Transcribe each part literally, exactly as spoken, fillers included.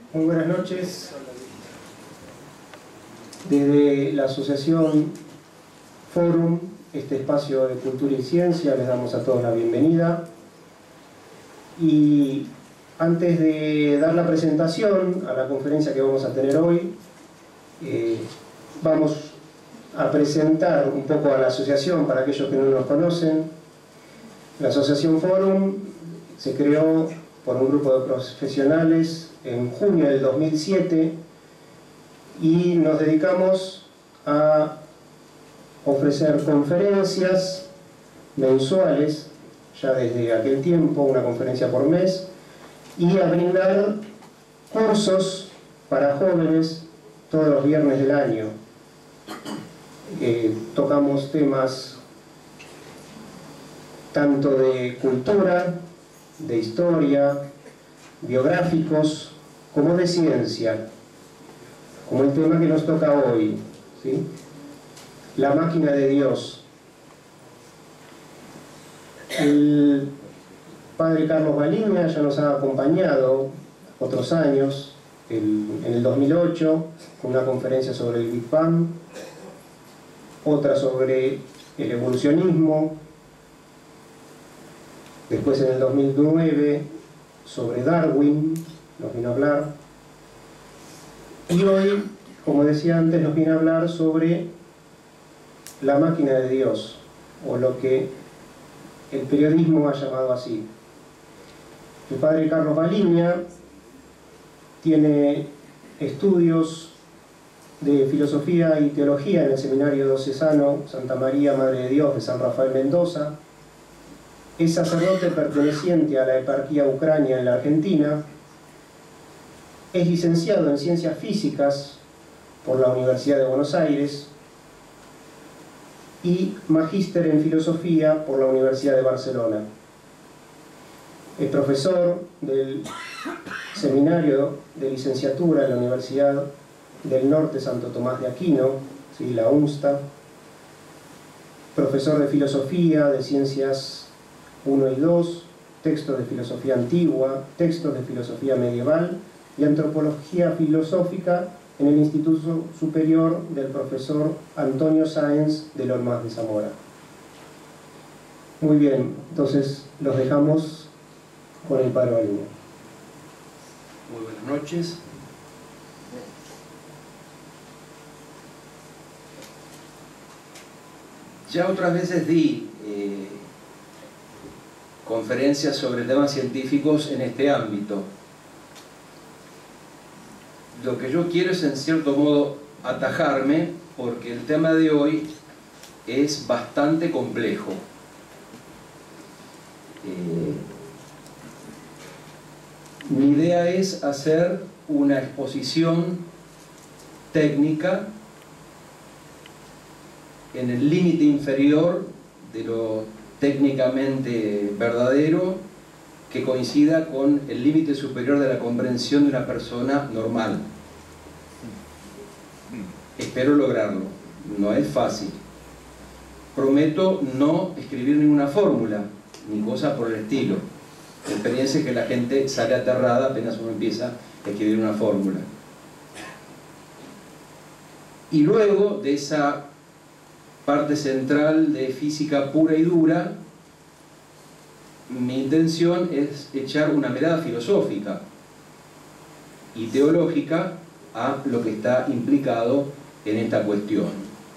Muy buenas noches. Desde la Asociación Forum, este espacio de cultura y ciencia, les damos a todos la bienvenida. Y antes de dar la presentación a la conferencia que vamos a tener hoy, eh, vamos a presentar un poco a la asociación para aquellos que no nos conocen. La Asociación Forum se creó por un grupo de profesionales en junio del dos mil siete y nos dedicamos a ofrecer conferencias mensuales, ya desde aquel tiempo, una conferencia por mes, y a brindar cursos para jóvenes todos los viernes del año. Eh, tocamos temas tanto de cultura, de historia, biográficos, como de ciencia, como el tema que nos toca hoy, ¿sí? La máquina de Dios. El padre Carlos Baliña ya nos ha acompañado otros años, el, en el dos mil ocho, con una conferencia sobre el Big Bang, otra sobre el evolucionismo, después en el dos mil nueve sobre Darwin, nos vino a hablar, y hoy, como decía antes, nos viene a hablar sobre la máquina de Dios, o lo que el periodismo ha llamado así. El padre Carlos Baliña tiene estudios de filosofía y teología en el Seminario Diocesano Santa María Madre de Dios de San Rafael Mendoza. Es sacerdote perteneciente a la eparquía Ucrania en la Argentina. Es licenciado en Ciencias Físicas por la Universidad de Buenos Aires y magíster en Filosofía por la Universidad de Barcelona. Es profesor del Seminario de Licenciatura en la Universidad del Norte Santo Tomás de Aquino, ¿sí? La UNSTA. Profesor de Filosofía, de Ciencias uno y dos, textos de filosofía antigua, textos de filosofía medieval y antropología filosófica en el Instituto Superior del profesor Antonio Sáenz de Lomas de Zamora. Muy bien, entonces los dejamos con el padre Baliña. Muy buenas noches. Ya otras veces di eh, conferencias sobre temas científicos en este ámbito. Lo que yo quiero es, en cierto modo, atajarme, porque el tema de hoy es bastante complejo. Eh, mi idea es hacer una exposición técnica en el límite inferior de lo técnicamente verdadero, que coincida con el límite superior de la comprensión de una persona normal. Espero lograrlo. No es fácil. Prometo no escribir ninguna fórmula, ni cosa por el estilo. La experiencia es que la gente sale aterrada apenas uno empieza a escribir una fórmula. Y luego de esa parte central de física pura y dura, mi intención es echar una mirada filosófica y teológica a lo que está implicado en esta cuestión.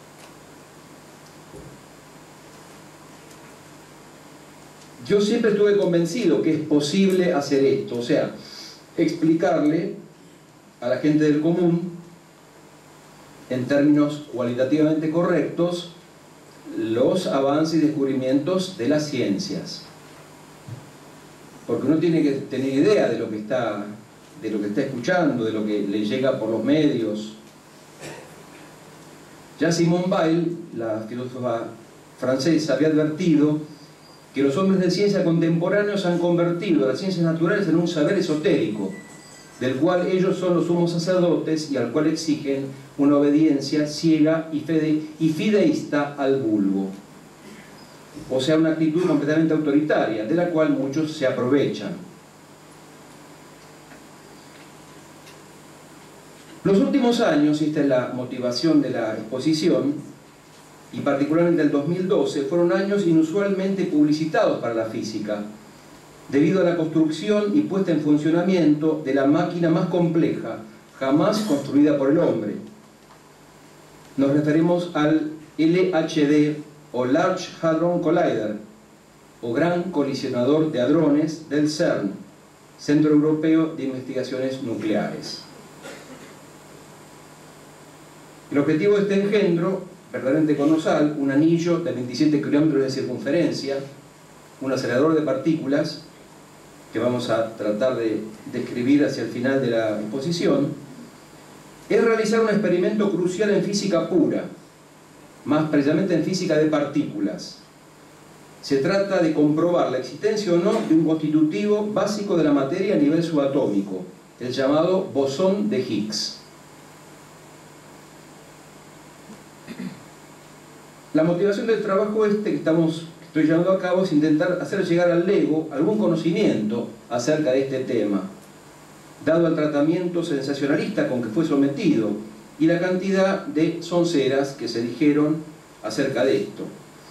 Yo siempre estuve convencido que es posible hacer esto, o sea, explicarle a la gente del común, en términos cualitativamente correctos, los avances y descubrimientos de las ciencias. Porque uno tiene que tener idea de lo que está, de lo que está escuchando, de lo que le llega por los medios. Ya Simone Weil, la filósofa francesa, había advertido que los hombres de ciencia contemporáneos han convertido las ciencias naturales en un saber esotérico, del cual ellos son los sumos sacerdotes y al cual exigen una obediencia ciega y, fide, y fideísta al vulgo. O sea, una actitud completamente autoritaria, de la cual muchos se aprovechan. Los últimos años, y esta es la motivación de la exposición, y particularmente el dos mil doce, fueron años inusualmente publicitados para la física, debido a la construcción y puesta en funcionamiento de la máquina más compleja jamás construida por el hombre. Nos referimos al L H D, o Large Hadron Collider, o Gran Colisionador de Hadrones del CERN, Centro Europeo de Investigaciones Nucleares. El objetivo de este engendro, verdaderamente colosal, un anillo de veintisiete kilómetros de circunferencia, un acelerador de partículas, que vamos a tratar de describir hacia el final de la exposición, es realizar un experimento crucial en física pura, más precisamente en física de partículas. Se trata de comprobar la existencia o no de un constitutivo básico de la materia a nivel subatómico, el llamado bosón de Higgs. La motivación del trabajo este que estamos, que estoy llevando a cabo es intentar hacer llegar al LEGO algún conocimiento acerca de este tema, dado el tratamiento sensacionalista con que fue sometido y la cantidad de sonceras que se dijeron acerca de esto.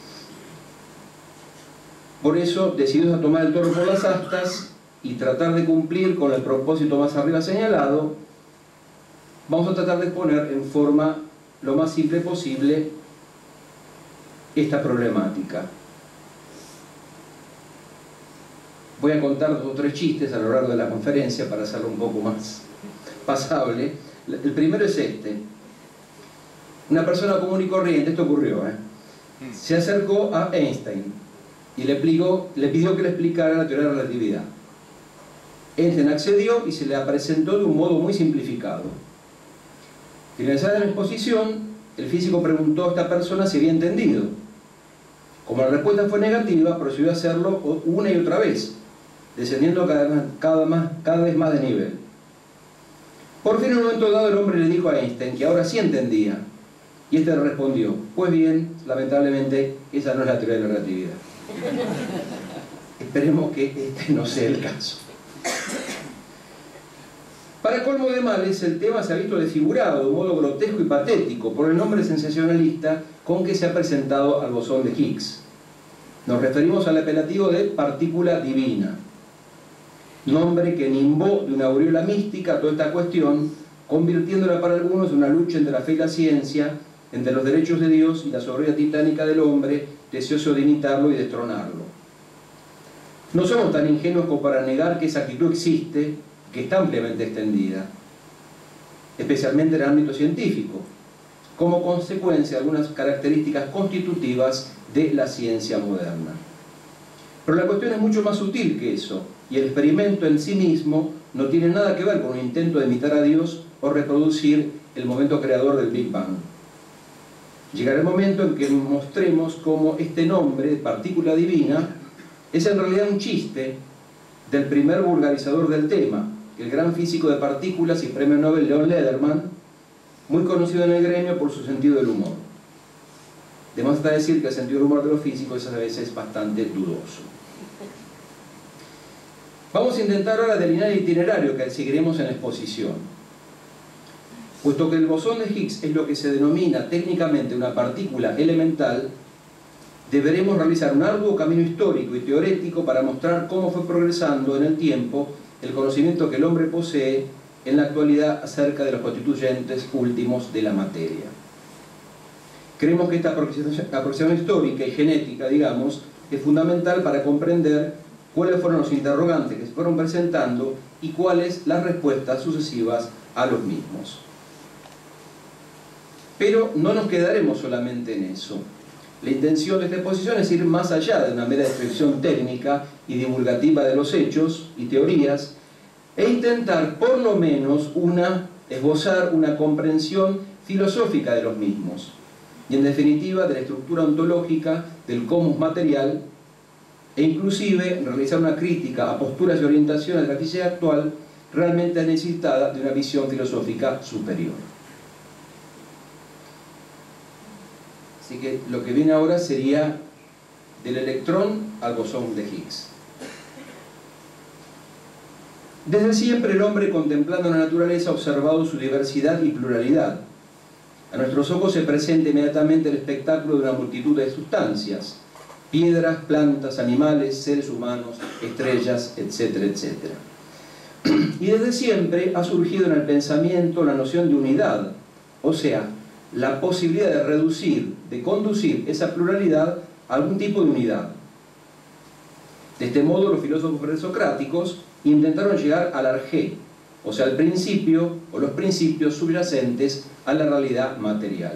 Por eso decidimos a tomar el toro por las astas y tratar de cumplir con el propósito más arriba señalado. Vamos a tratar de exponer en forma lo más simple posible esta problemática. Voy a contar dos o tres chistes a lo largo de la conferencia para hacerlo un poco más pasable. El primero es este. Una persona común y corriente, esto ocurrió, ¿eh? se acercó a Einstein y le, explicó, le pidió que le explicara la teoría de la relatividad. Einstein accedió y se le presentó de un modo muy simplificado. Finalizada la exposición, el físico preguntó a esta persona si había entendido. Como la respuesta fue negativa, procedió a hacerlo una y otra vez, descendiendo cada vez, cada, más, cada vez más de nivel. Por fin, en un momento dado, el hombre le dijo a Einstein que ahora sí entendía, y este le respondió: pues bien, lamentablemente, esa no es la teoría de la relatividad. Esperemos que este no sea el caso. Para colmo de males, el tema se ha visto desfigurado de un modo grotesco y patético por el nombre sensacionalista con que se ha presentado al bosón de Higgs. Nos referimos al apelativo de partícula divina, nombre que nimbó de una aureola mística a toda esta cuestión, convirtiéndola para algunos en una lucha entre la fe y la ciencia, entre los derechos de Dios y la soberbia titánica del hombre, deseoso de imitarlo y destronarlo. No somos tan ingenuos como para negar que esa actitud existe, que está ampliamente extendida, especialmente en el ámbito científico, como consecuencia de algunas características constitutivas de la ciencia moderna. Pero la cuestión es mucho más sutil que eso, y el experimento en sí mismo no tiene nada que ver con un intento de imitar a Dios o reproducir el momento creador del Big Bang. Llegará el momento en que mostremos cómo este nombre, partícula divina, es en realidad un chiste del primer vulgarizador del tema, el gran físico de partículas y premio Nobel Leon Lederman, muy conocido en el gremio por su sentido del humor. De más está decir que el sentido del humor de los físicos es a veces bastante dudoso. Vamos a intentar ahora delinear el itinerario que seguiremos en la exposición. Puesto que el bosón de Higgs es lo que se denomina técnicamente una partícula elemental, deberemos realizar un arduo camino histórico y teorético para mostrar cómo fue progresando en el tiempo el conocimiento que el hombre posee en la actualidad acerca de los constituyentes últimos de la materia. Creemos que esta aproximación histórica y genética, digamos, es fundamental para comprender cuáles fueron los interrogantes que se fueron presentando y cuáles las respuestas sucesivas a los mismos. Pero no nos quedaremos solamente en eso. La intención de esta exposición es ir más allá de una mera descripción técnica y divulgativa de los hechos y teorías, e intentar por lo menos una, esbozar una comprensión filosófica de los mismos, y en definitiva de la estructura ontológica del cosmos material, e inclusive realizar una crítica a posturas y orientaciones de la física actual realmente necesitada de una visión filosófica superior. Así que lo que viene ahora sería del electrón al bosón de Higgs. Desde siempre el hombre, contemplando la naturaleza, ha observado su diversidad y pluralidad. A nuestros ojos se presenta inmediatamente el espectáculo de una multitud de sustancias: piedras, plantas, animales, seres humanos, estrellas, etcétera, etcétera. Y desde siempre ha surgido en el pensamiento la noción de unidad, o sea, la posibilidad de reducir, de conducir esa pluralidad a algún tipo de unidad. De este modo, los filósofos presocráticos intentaron llegar al arjé, o sea, al principio o los principios subyacentes a la realidad material.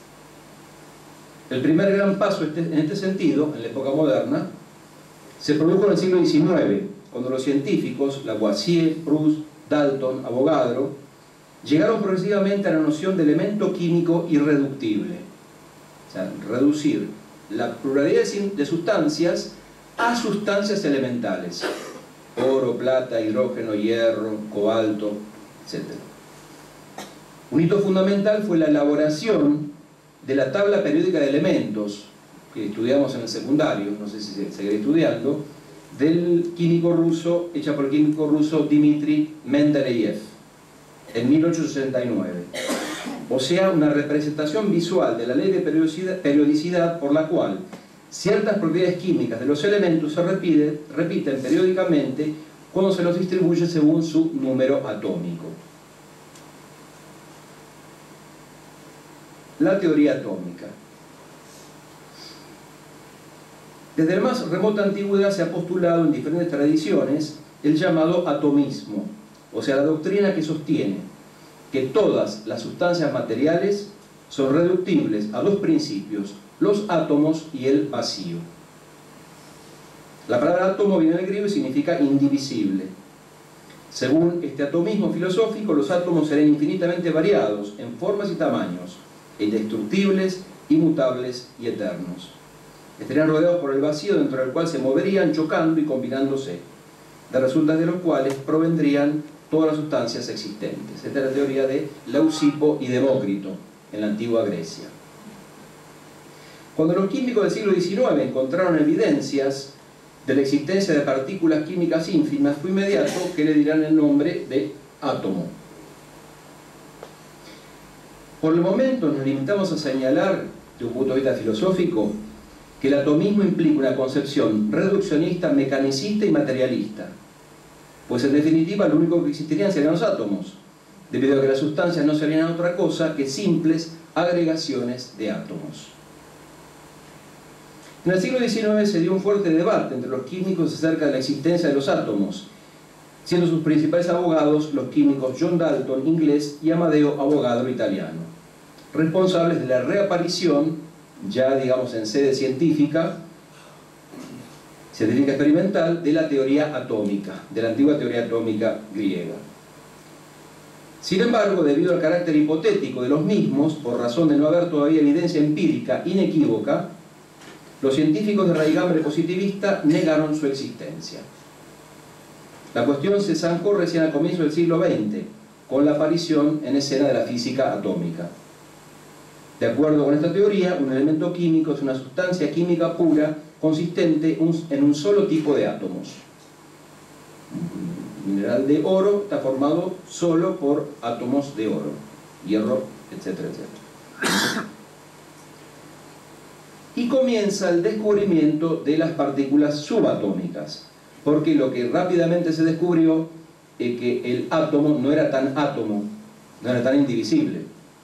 El primer gran paso en este sentido, en la época moderna, se produjo en el siglo diecinueve, cuando los científicos, Lavoisier, Proust, Dalton, Avogadro, llegaron progresivamente a la noción de elemento químico irreductible. O sea, reducir la pluralidad de sustancias a sustancias elementales: oro, plata, hidrógeno, hierro, cobalto, etcétera. Un hito fundamental fue la elaboración de la tabla periódica de elementos, que estudiamos en el secundario, no sé si se seguirá estudiando, del químico ruso, hecha por el químico ruso Dmitri Mendeleev, en mil ochocientos sesenta y nueve. O sea, una representación visual de la ley de periodicidad, periodicidad por la cual ciertas propiedades químicas de los elementos se repiten, repiten periódicamente cuando se los distribuye según su número atómico. La teoría atómica. Desde la más remota antigüedad se ha postulado en diferentes tradiciones el llamado atomismo, o sea, la doctrina que sostiene que todas las sustancias materiales son reductibles a dos principios: los átomos y el vacío. La palabra átomo viene del griego y significa indivisible. Según este atomismo filosófico, los átomos serán infinitamente variados en formas y tamaños, indestructibles, inmutables y eternos. Estarían rodeados por el vacío, dentro del cual se moverían chocando y combinándose, de resultas de los cuales provendrían todas las sustancias existentes. Esta es la teoría de Leucipo y Demócrito en la antigua Grecia. Cuando los químicos del siglo diecinueve encontraron evidencias de la existencia de partículas químicas ínfimas, fue inmediato que le dirán el nombre de átomo. Por el momento nos limitamos a señalar, de un punto de vista filosófico, que el atomismo implica una concepción reduccionista, mecanicista y materialista, pues en definitiva lo único que existirían serían los átomos, debido a que las sustancias no serían otra cosa que simples agregaciones de átomos. En el siglo diecinueve se dio un fuerte debate entre los químicos acerca de la existencia de los átomos, siendo sus principales abogados los químicos John Dalton, inglés, y Amadeo Avogadro, italiano, responsables de la reaparición, ya digamos en sede científica, científica experimental, de la teoría atómica, de la antigua teoría atómica griega. Sin embargo, debido al carácter hipotético de los mismos, por razón de no haber todavía evidencia empírica inequívoca, los científicos de raigambre positivista negaron su existencia. La cuestión se zancó recién al comienzo del siglo veinte, con la aparición en escena de la física atómica. De acuerdo con esta teoría, un elemento químico es una sustancia química pura consistente en un solo tipo de átomos. Un mineral de oro está formado solo por átomos de oro, hierro, etcétera, etcétera. Y comienza el descubrimiento de las partículas subatómicas, porque lo que rápidamente se descubrió es que el átomo no era tan átomo, no era tan indivisible.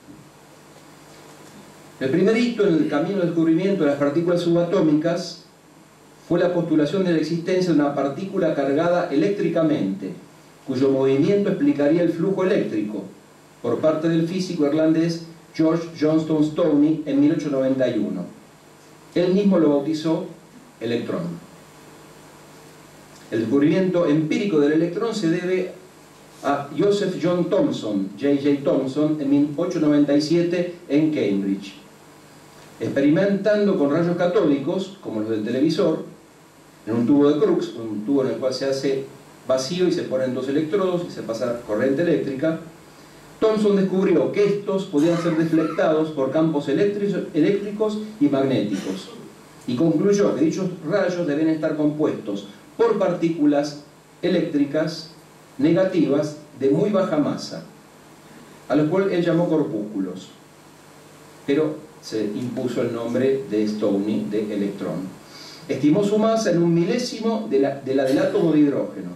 El primer hito en el camino del descubrimiento de las partículas subatómicas fue la postulación de la existencia de una partícula cargada eléctricamente, cuyo movimiento explicaría el flujo eléctrico, por parte del físico irlandés George Johnstone Stoney en mil ochocientos noventa y uno. Él mismo lo bautizó electrón. El descubrimiento empírico del electrón se debe a Joseph John Thomson, J J Thomson, en mil ochocientos noventa y siete en Cambridge. Experimentando con rayos catódicos, como los del televisor, en un tubo de Crookes, un tubo en el cual se hace vacío y se ponen dos electrodos y se pasa corriente eléctrica, Thomson descubrió que estos podían ser deflectados por campos eléctricos y magnéticos, y concluyó que dichos rayos deben estar compuestos por partículas eléctricas negativas de muy baja masa, a los cuales él llamó corpúsculos, pero se impuso el nombre de Stoney, de electrón. Estimó su masa en un milésimo de la, de la del átomo de hidrógeno.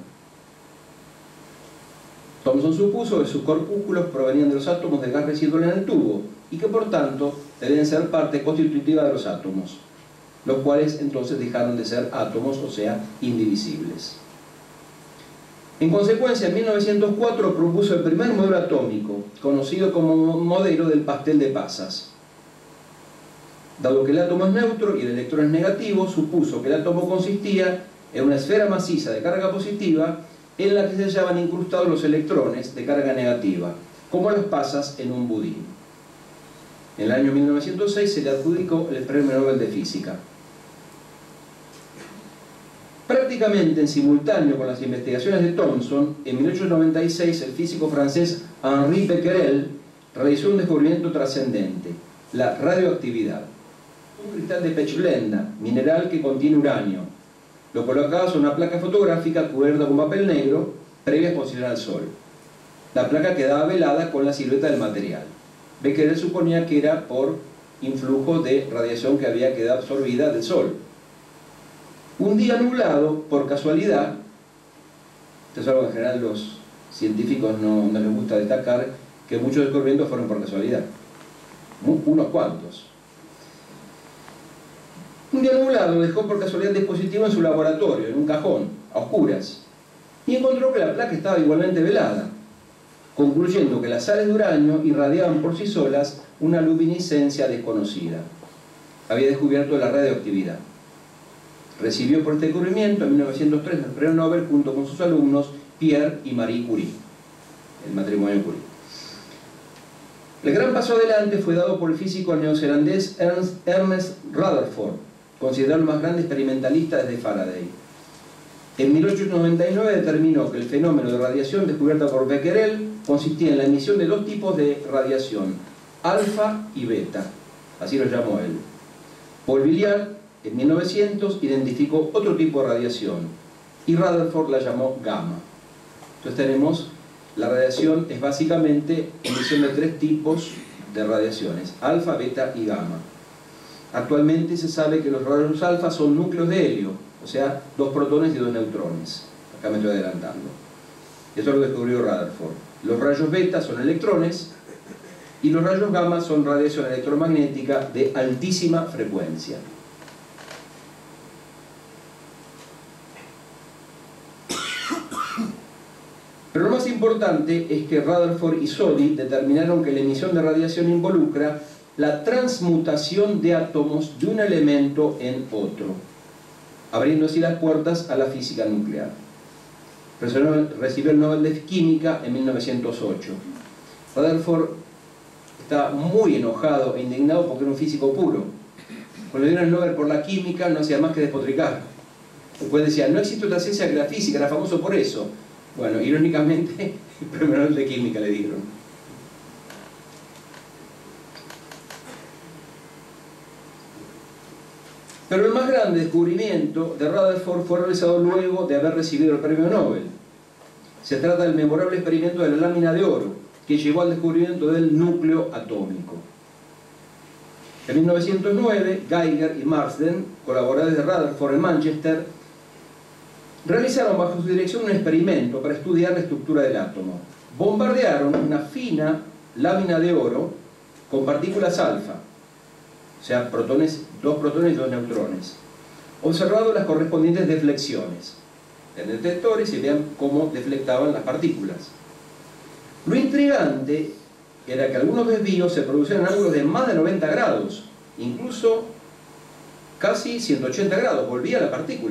Thomson supuso que sus corpúsculos provenían de los átomos de gas residual en el tubo y que por tanto deben ser parte constitutiva de los átomos, los cuales entonces dejaron de ser átomos, o sea, indivisibles. En consecuencia, en mil novecientos cuatro propuso el primer modelo atómico, conocido como modelo del pastel de pasas. Dado que el átomo es neutro y el electrón es negativo, supuso que el átomo consistía en una esfera maciza de carga positiva en la que se hallaban incrustados los electrones de carga negativa, como las pasas en un budín. En el año mil novecientos seis se le adjudicó el Premio Nobel de Física. Prácticamente en simultáneo con las investigaciones de Thomson, en mil ochocientos noventa y seis el físico francés Henri Becquerel realizó un descubrimiento trascendente: la radioactividad. Un cristal de pechblenda, mineral que contiene uranio. Lo colocaba sobre una placa fotográfica cubierta con papel negro previa exposición al sol. La placa quedaba velada con la silueta del material. Becquerel suponía que era por influjo de radiación que había quedado absorbida del sol. Un día nublado, por casualidad, esto es algo que en general los científicos no, no les gusta destacar, que muchos descubrimientos fueron por casualidad, unos cuantos. Un día nublado dejó por casualidad el dispositivo en su laboratorio, en un cajón, a oscuras, y encontró que la placa estaba igualmente velada, concluyendo que las sales de uranio irradiaban por sí solas una luminiscencia desconocida. Había descubierto la radioactividad. Recibió por este descubrimiento en mil novecientos tres el Premio Nobel junto con sus alumnos Pierre y Marie Curie, el matrimonio Curie. El gran paso adelante fue dado por el físico neozelandés Ernst, Ernest Rutherford, considerado el más grande experimentalista desde Faraday. En mil ochocientos noventa y nueve determinó que el fenómeno de radiación descubierta por Becquerel consistía en la emisión de dos tipos de radiación, alfa y beta, así lo llamó él. Paul Billiard en mil novecientos identificó otro tipo de radiación y Rutherford la llamó gamma. Entonces tenemos, la radiación es básicamente emisión de tres tipos de radiaciones, alfa, beta y gamma. Actualmente se sabe que los rayos alfa son núcleos de helio, o sea, dos protones y dos neutrones. Acá me estoy adelantando. Eso lo descubrió Rutherford. Los rayos beta son electrones y los rayos gamma son radiación electromagnética de altísima frecuencia. Pero lo más importante es que Rutherford y Soddy determinaron que la emisión de radiación involucra la transmutación de átomos de un elemento en otro, abriendo así las puertas a la física nuclear. Recibió el Nobel de Química en mil novecientos ocho. Rutherford está muy enojado e indignado porque era un físico puro. Cuando le dieron el Nobel por la química no hacía más que despotricar. Después decía, no existe otra ciencia que la física, era famoso por eso. Bueno, irónicamente, el Premio Nobel de Química le dieron. Pero el más grande descubrimiento de Rutherford fue realizado luego de haber recibido el Premio Nobel. Se trata del memorable experimento de la lámina de oro, que llevó al descubrimiento del núcleo atómico. En mil novecientos nueve, Geiger y Marsden, colaboradores de Rutherford en Manchester, realizaron bajo su dirección un experimento para estudiar la estructura del átomo. Bombardearon una fina lámina de oro con partículas alfa, o sea, protones, dos protones y dos neutrones, observando las correspondientes deflexiones en detectores y vean cómo deflectaban las partículas. Lo intrigante era que algunos desvíos se producían en ángulos de más de noventa grados, incluso casi ciento ochenta grados, volvía la partícula.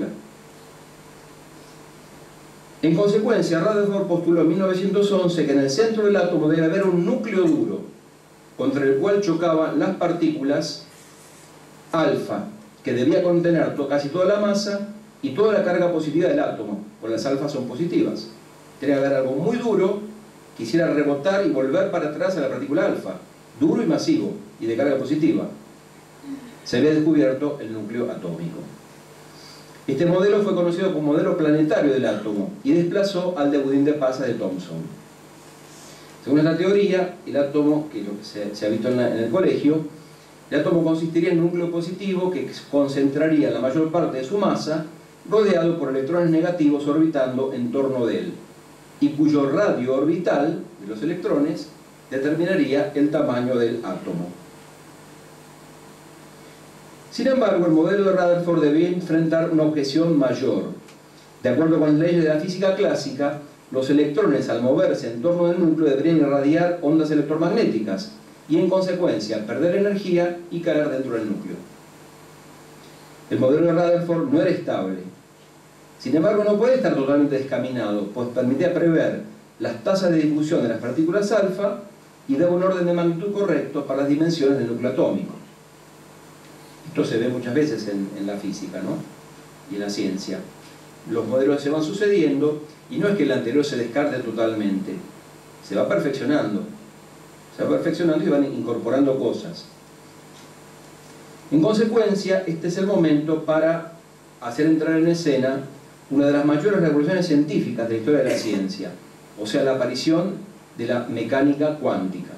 En consecuencia, Rutherford postuló en mil novecientos once que en el centro del átomo debe haber un núcleo duro, contra el cual chocaban las partículas alfa, que debía contener casi toda la masa y toda la carga positiva del átomo, porque las alfas son positivas. Tenía que haber algo muy duro que hiciera rebotar y volver para atrás a la partícula alfa, duro y masivo, y de carga positiva. Se había descubierto el núcleo atómico. Este modelo fue conocido como modelo planetario del átomo y desplazó al de budín de Pasa de Thomson. Según esta teoría, el átomo, que es lo que se, se ha visto en, la, en el colegio, el átomo consistiría en un núcleo positivo que concentraría la mayor parte de su masa, rodeado por electrones negativos orbitando en torno de él, y cuyo radio orbital de los electrones determinaría el tamaño del átomo. Sin embargo, el modelo de Rutherford debía enfrentar una objeción mayor. De acuerdo con las leyes de la física clásica, los electrones al moverse en torno del núcleo deberían irradiar ondas electromagnéticas y en consecuencia perder energía y caer dentro del núcleo. El modelo de Rutherford no era estable. Sin embargo, no puede estar totalmente descaminado, pues permitía prever las tasas de difusión de las partículas alfa y daba un orden de magnitud correcto para las dimensiones del núcleo atómico. Esto se ve muchas veces en, en la física, ¿no? Y en la ciencia. Los modelos se van sucediendo y no es que el anterior se descarte totalmente, se va perfeccionando, se va perfeccionando y van incorporando cosas. En consecuencia, este es el momento para hacer entrar en escena una de las mayores revoluciones científicas de la historia de la ciencia, o sea, la aparición de la mecánica cuántica.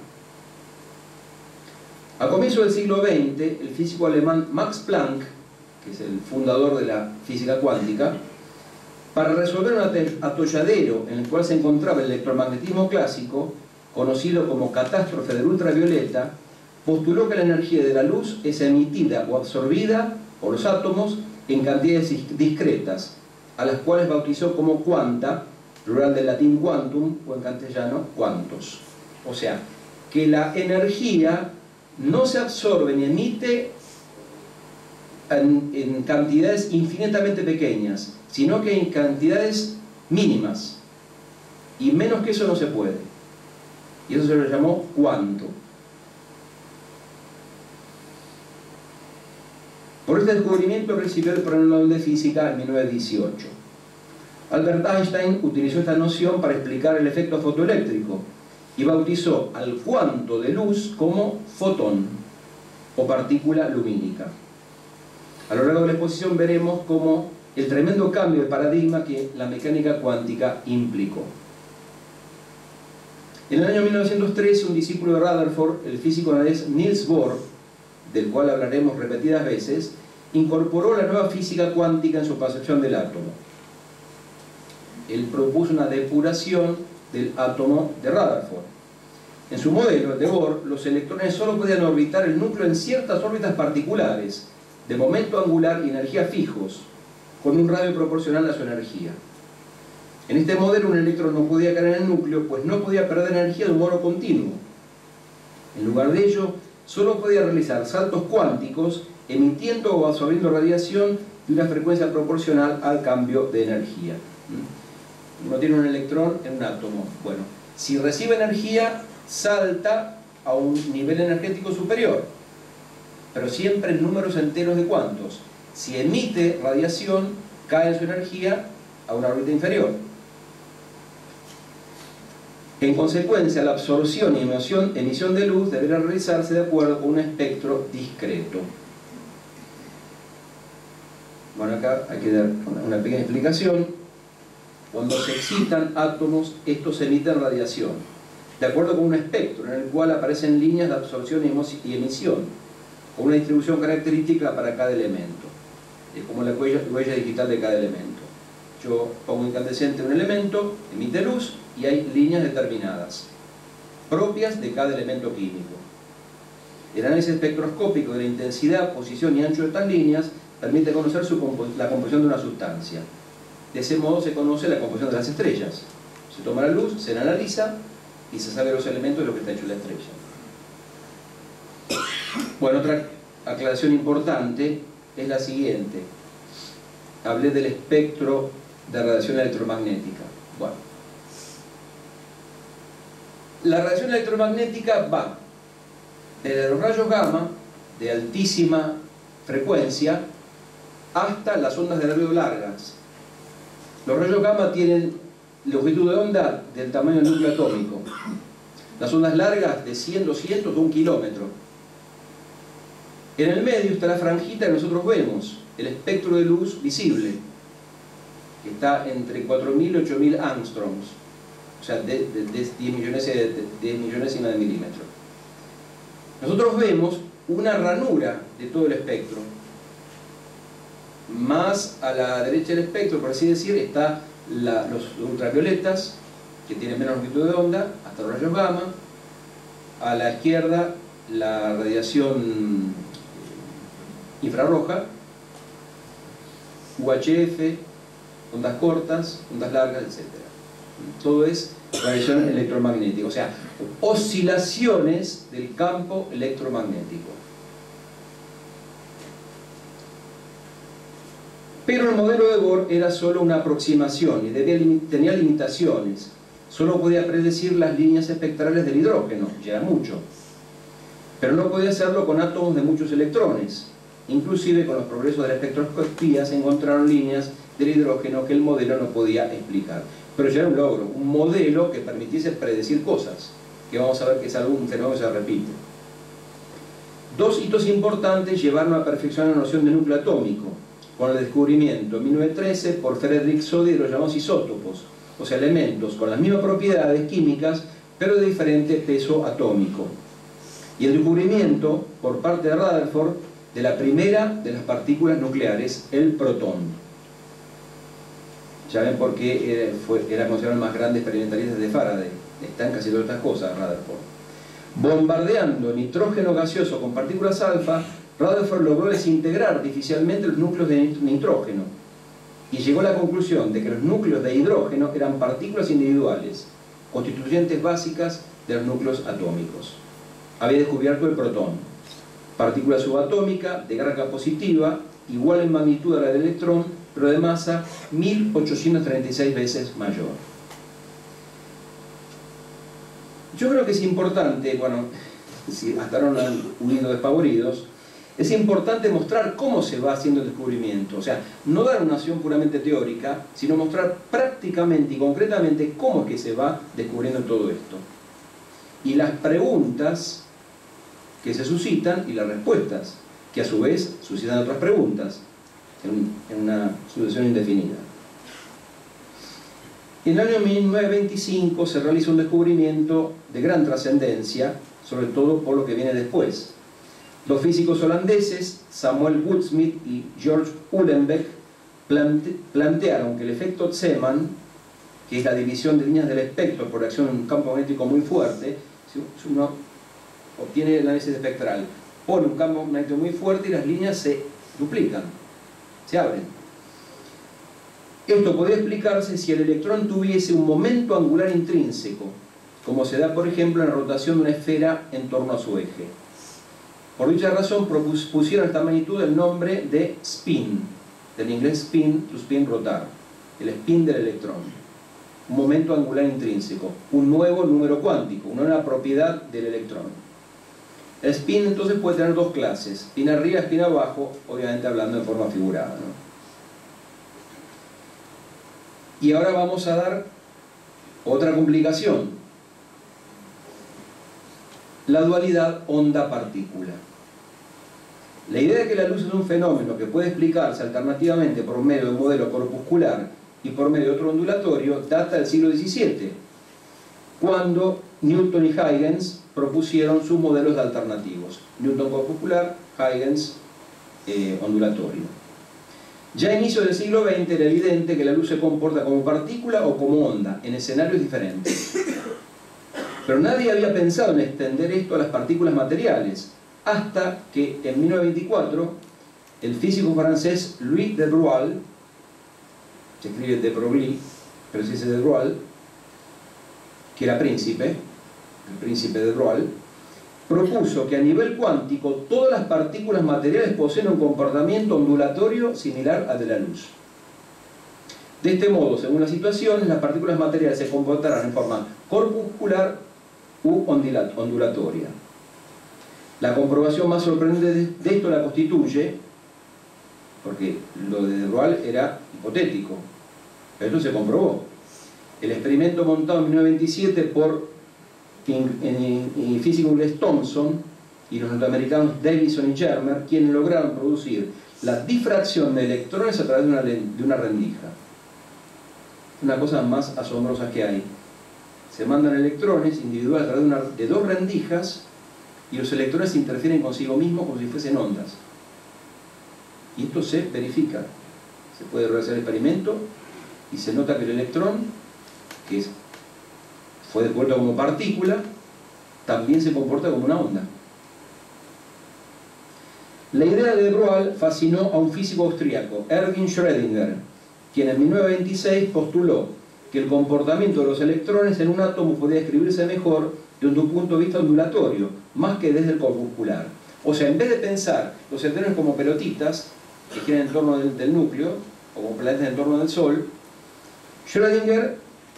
A comienzos del siglo veinte, el físico alemán Max Planck, que es el fundador de la física cuántica, para resolver un atolladero en el cual se encontraba el electromagnetismo clásico, conocido como catástrofe del ultravioleta, postuló que la energía de la luz es emitida o absorbida por los átomos en cantidades discretas, a las cuales bautizó como quanta, plural del latín quantum, o en castellano quantos. O sea, que la energía no se absorbe ni emite en, en cantidades infinitamente pequeñas, sino que en cantidades mínimas, y menos que eso no se puede. Y eso se lo llamó cuanto. Por este descubrimiento recibió el Premio Nobel de Física en mil novecientos dieciocho. Albert Einstein utilizó esta noción para explicar el efecto fotoeléctrico y bautizó al cuanto de luz como fotón o partícula lumínica. A lo largo de la exposición veremos cómo el tremendo cambio de paradigma que la mecánica cuántica implicó. En el año mil novecientos trece, un discípulo de Rutherford, el físico danés Niels Bohr, del cual hablaremos repetidas veces, incorporó la nueva física cuántica en su percepción del átomo. Él propuso una depuración del átomo de Rutherford. En su modelo, el de Bohr, los electrones solo podían orbitar el núcleo en ciertas órbitas particulares, de momento angular y energía fijos, con un radio proporcional a su energía. En este modelo, un electrón no podía caer en el núcleo, pues no podía perder energía de un modo continuo. En lugar de ello, solo podía realizar saltos cuánticos, emitiendo o absorbiendo radiación de una frecuencia proporcional al cambio de energía. Uno tiene un electrón en un átomo. Bueno, si recibe energía, salta a un nivel energético superior, pero siempre en números enteros de cuantos. Si emite radiación, cae su energía a una órbita inferior. En consecuencia, la absorción y emisión, emisión de luz deberá realizarse de acuerdo con un espectro discreto. Bueno, acá hay que dar una pequeña explicación. Cuando se excitan átomos, estos emiten radiación, de acuerdo con un espectro en el cual aparecen líneas de absorción y emisión, con una distribución característica para cada elemento. Es como la huella, huella digital de cada elemento. Yo pongo incandescente un elemento, emite luz y hay líneas determinadas, propias de cada elemento químico. El análisis espectroscópico de la intensidad, posición y ancho de estas líneas permite conocer su compo la composición de una sustancia. De ese modo se conoce la composición de las estrellas. Se toma la luz, se la analiza y se sabe los elementos de lo que está hecho la estrella. Bueno, otra aclaración importante es la siguiente. Hablé del espectro de radiación electromagnética. Bueno, la radiación electromagnética va desde los rayos gamma de altísima frecuencia hasta las ondas de radio largas. Los rayos gamma tienen longitud de onda del tamaño del núcleo atómico. Las ondas largas de cien, doscientos, de un kilómetro. En el medio está la franjita que nosotros vemos, el espectro de luz visible, que está entre cuatro mil y ocho mil angstroms, o sea, de, de, de diez millones de, de millonésimas de milímetro. Nosotros vemos una ranura de todo el espectro. Más a la derecha del espectro, por así decir, está la, los ultravioletas, que tienen menos longitud de onda, hasta los rayos gamma. A la izquierda, la radiación infrarroja, U H F, ondas cortas, ondas largas, etcétera. Todo es radiación electromagnética, o sea, oscilaciones del campo electromagnético. Pero el modelo de Bohr era solo una aproximación y debía, tenía limitaciones. Solo podía predecir las líneas espectrales del hidrógeno, ya era mucho. Pero no podía hacerlo con átomos de muchos electrones. Inclusive con los progresos de la espectroscopía se encontraron líneas del hidrógeno que el modelo no podía explicar. Pero ya era un logro, un modelo que permitiese predecir cosas, que vamos a ver que es algún fenómeno que se repite. Dos hitos importantes llevaron a perfeccionar la noción de núcleo atómico, con el descubrimiento en mil novecientos trece por Frederick Soddy de los llamados isótopos, o sea, elementos con las mismas propiedades químicas, pero de diferente peso atómico. Y el descubrimiento, por parte de Rutherford, de la primera de las partículas nucleares, el protón. Ya ven por qué era, fue, era considerado el más grande experimentalista de Faraday. Está en casi todas estas cosas, Rutherford. Bombardeando nitrógeno gaseoso con partículas alfa, Rutherford logró desintegrar artificialmente los núcleos de nitrógeno y llegó a la conclusión de que los núcleos de hidrógeno eran partículas individuales, constituyentes básicas de los núcleos atómicos. Había descubierto el protón, partícula subatómica de carga positiva, igual en magnitud a la del electrón, pero de masa mil ochocientos treinta y seis veces mayor. Yo creo que es importante, bueno, si hasta ahora han huido despavoridos, es importante mostrar cómo se va haciendo el descubrimiento, o sea, no dar una noción puramente teórica, sino mostrar prácticamente y concretamente cómo es que se va descubriendo todo esto. Y las preguntas que se suscitan y las respuestas, que a su vez suscitan otras preguntas, en, en una sucesión indefinida. En el año mil novecientos veinticinco se realiza un descubrimiento de gran trascendencia, sobre todo por lo que viene después. Los físicos holandeses Samuel Woodsmith y George Uhlenbeck plante, plantearon que el efecto Zeeman, que es la división de líneas del espectro por acción en un campo magnético muy fuerte, si uno obtiene el análisis espectral, pone un campo magnético muy fuerte y las líneas se duplican, se abren. Esto podría explicarse si el electrón tuviese un momento angular intrínseco, como se da por ejemplo en la rotación de una esfera en torno a su eje. Por dicha razón propusieron a esta magnitud el nombre de spin, del inglés spin, to spin, rotar, el spin del electrón, un momento angular intrínseco, un nuevo número cuántico, una nueva propiedad del electrón. El spin entonces puede tener dos clases, spin arriba, spin abajo, obviamente hablando de forma figurada, ¿no? Y ahora vamos a dar otra complicación, la dualidad onda-partícula. La idea de que la luz es un fenómeno que puede explicarse alternativamente por medio de un modelo corpuscular y por medio de otro ondulatorio data del siglo diecisiete, cuando Newton y Huygens propusieron sus modelos de alternativos. Newton corpuscular, Huygens eh, ondulatorio. Ya a inicios del siglo veinte era evidente que la luz se comporta como partícula o como onda, en escenarios diferentes. Pero nadie había pensado en extender esto a las partículas materiales, hasta que en mil novecientos veinticuatro el físico francés Louis de Broglie, se escribe de Broglie, pero se dice de Broglie, que era príncipe, el príncipe de Broglie, propuso que a nivel cuántico todas las partículas materiales poseen un comportamiento ondulatorio similar al de la luz. De este modo, según las situaciones, las partículas materiales se comportarán en forma corpuscular u ondulatoria. La comprobación más sorprendente de esto la constituye, porque lo de Broglie era hipotético, pero esto se comprobó. El experimento montado en mil novecientos veintisiete por el físico inglés Thomson y los norteamericanos Davison y Germer, quienes lograron producir la difracción de electrones a través de una, de una rendija. Una cosa más asombrosa que hay. Se mandan electrones individuales a través de, una, de dos rendijas y los electrones interfieren consigo mismos como si fuesen ondas. Y esto se verifica. Se puede realizar el experimento y se nota que el electrón, que es, fue devuelto como partícula, también se comporta como una onda. La idea de de Broglie fascinó a un físico austríaco, Erwin Schrödinger, quien en mil novecientos veintiséis postuló que el comportamiento de los electrones en un átomo podía describirse mejor desde un punto de vista ondulatorio, más que desde el corpuscular. O sea, en vez de pensar los electrones como pelotitas que giran en torno del, del núcleo, o como planetas en torno del Sol, Schrödinger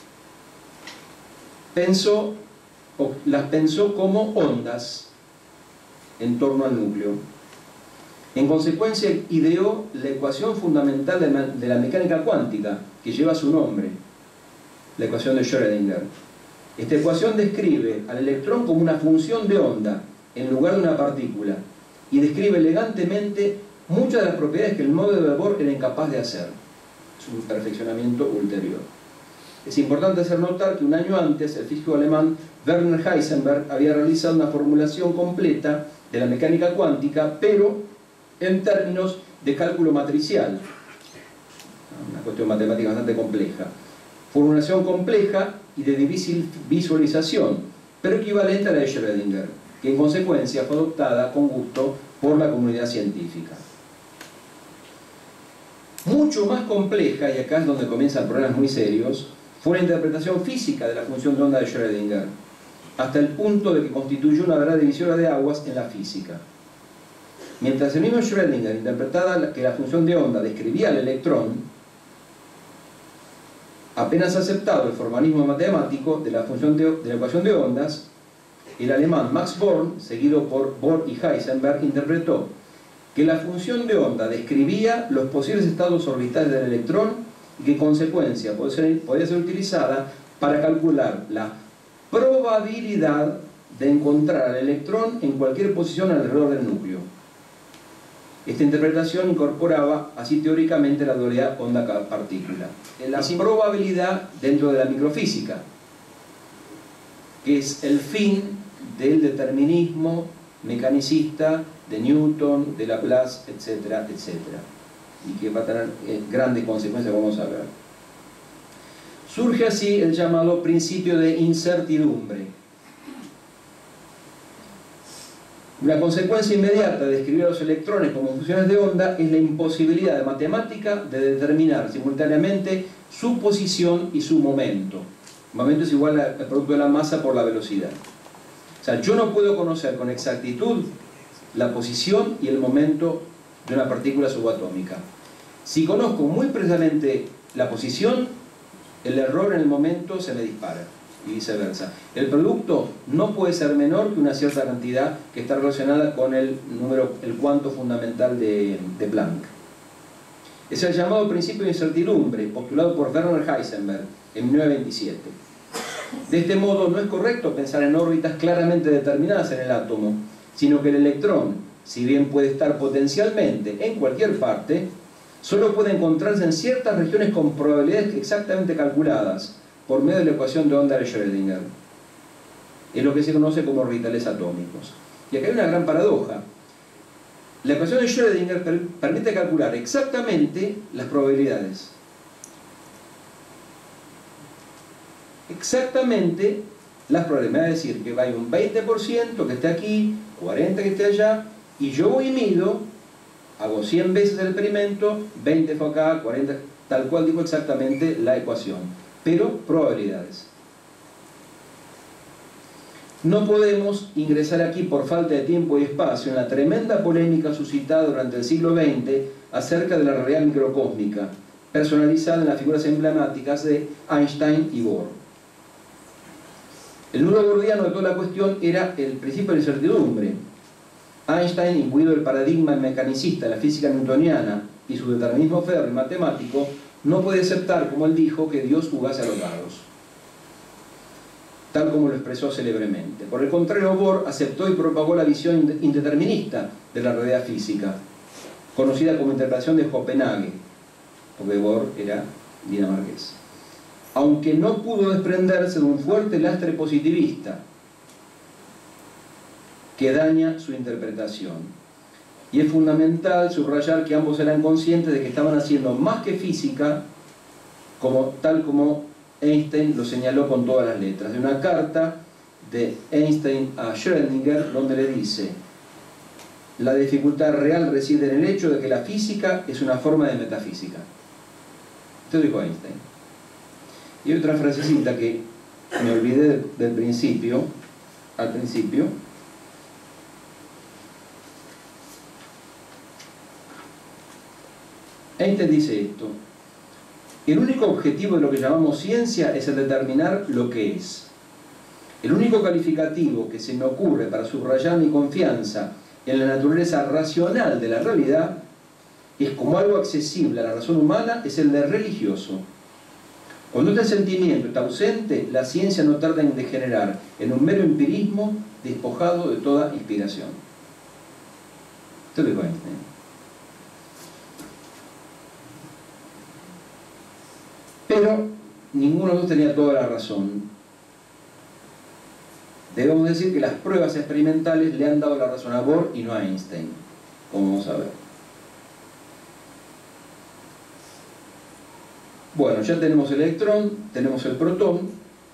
pensó, o las pensó como ondas en torno al núcleo. En consecuencia, ideó la ecuación fundamental de la mecánica cuántica, que lleva su nombre, la ecuación de Schrödinger. Esta ecuación describe al electrón como una función de onda en lugar de una partícula y describe elegantemente muchas de las propiedades que el modelo de Bohr era incapaz de hacer. Es un perfeccionamiento ulterior. Es importante hacer notar que un año antes el físico alemán Werner Heisenberg había realizado una formulación completa de la mecánica cuántica, pero en términos de cálculo matricial, una cuestión matemática bastante compleja. Formulación compleja y de difícil visualización, pero equivalente a la de Schrödinger, que en consecuencia fue adoptada con gusto por la comunidad científica. Mucho más compleja, y acá es donde comienzan problemas muy serios, fue la interpretación física de la función de onda de Schrödinger, hasta el punto de que constituyó una verdad divisora de aguas en la física. Mientras el mismo Schrödinger interpretaba que la función de onda describía al electrón, apenas aceptado el formalismo matemático de la, función de, de la ecuación de ondas, el alemán Max Born, seguido por Bohr y Heisenberg, interpretó que la función de onda describía los posibles estados orbitales del electrón y que en consecuencia podía ser, podía ser utilizada para calcular la probabilidad de encontrar al electrón en cualquier posición alrededor del núcleo. Esta interpretación incorporaba así teóricamente la dualidad onda-partícula. La probabilidad dentro de la microfísica, que es el fin del determinismo mecanicista de Newton, de Laplace, etcétera, etcétera, y que va a tener eh, grandes consecuencias, vamos a ver. Surge así el llamado principio de incertidumbre. Una consecuencia inmediata de describir a los electrones como funciones de onda es la imposibilidad de matemática de determinar simultáneamente su posición y su momento. El momento es igual al producto de la masa por la velocidad. O sea, yo no puedo conocer con exactitud la posición y el momento de una partícula subatómica. Si conozco muy precisamente la posición, el error en el momento se me dispara, y viceversa. El producto no puede ser menor que una cierta cantidad que está relacionada con el número, el cuanto fundamental de, de Planck. Es el llamado principio de incertidumbre, postulado por Werner Heisenberg en mil novecientos veintisiete. De este modo, no es correcto pensar en órbitas claramente determinadas en el átomo, sino que el electrón, si bien puede estar potencialmente en cualquier parte, solo puede encontrarse en ciertas regiones con probabilidades exactamente calculadas por medio de la ecuación de onda de Schrödinger. Es lo que se conoce como orbitales atómicos. Y acá hay una gran paradoja. La ecuación de Schrödinger per permite calcular exactamente las probabilidades. Exactamente las probabilidades. Es decir, que hay un veinte por ciento que esté aquí, cuarenta por ciento que esté allá, y yo voy y mido, hago cien veces el experimento, veinte fue acá, cuarenta, tal cual digo exactamente la ecuación. Pero probabilidades. No podemos ingresar aquí por falta de tiempo y espacio en la tremenda polémica suscitada durante el siglo veinte acerca de la realidad microcósmica, personalizada en las figuras emblemáticas de Einstein y Bohr. El nudo gordiano de toda la cuestión era el principio de incertidumbre. Einstein, imbuido del paradigma mecanicista de la física newtoniana y su determinismo férreo y matemático, no puede aceptar, como él dijo, que Dios jugase a los dados, tal como lo expresó célebremente. Por el contrario, Bohr aceptó y propagó la visión indeterminista de la realidad física. conocida como interpretación de Copenhague, porque Bohr era dinamarqués. Aunque no pudo desprenderse de un fuerte lastre positivista que daña su interpretación. Y es fundamental subrayar que ambos eran conscientes de que estaban haciendo más que física, como, tal como Einstein lo señaló con todas las letras. De una carta de Einstein a Schrödinger, donde le dice: la dificultad real reside en el hecho de que la física es una forma de metafísica. Esto dijo Einstein. Y hay otra frasecita que me olvidé del, del principio, al principio. Einstein dice esto: el único objetivo de lo que llamamos ciencia es el determinar lo que es. El único calificativo que se me ocurre para subrayar mi confianza en la naturaleza racional de la realidad es como algo accesible a la razón humana, es el de religioso. Cuando este sentimiento está ausente, la ciencia no tarda en degenerar en un mero empirismo despojado de toda inspiración. Esto lo dijo Einstein. Pero ninguno de los dos tenía toda la razón. Debemos decir que las pruebas experimentales le han dado la razón a Bohr y no a Einstein, como vamos a ver. Bueno, ya tenemos el electrón, tenemos el protón,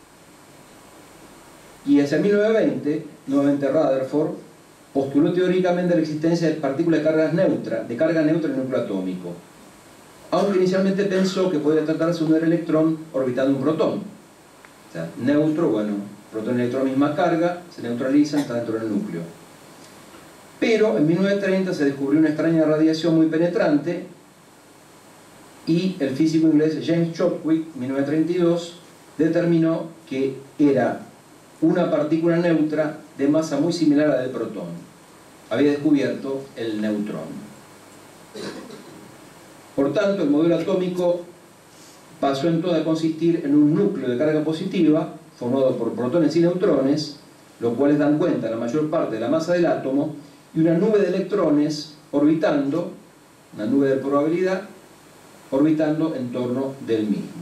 y hacia mil novecientos veinte, nuevamente Rutherford postuló teóricamente la existencia de partículas de carga neutra, de carga neutra en el núcleo atómico, aunque inicialmente pensó que podría tratarse de un electrón orbitando un protón. O sea, neutro, bueno, protón y electrón misma carga, se neutralizan, está dentro del núcleo. Pero en mil novecientos treinta se descubrió una extraña radiación muy penetrante y el físico inglés James Chadwick, en mil novecientos treinta y dos, determinó que era una partícula neutra de masa muy similar a la del protón. Había descubierto el neutrón. Por tanto, el modelo atómico pasó entonces a consistir en un núcleo de carga positiva formado por protones y neutrones, los cuales dan cuenta de la mayor parte de la masa del átomo, y una nube de electrones orbitando, una nube de probabilidad, orbitando en torno del mismo.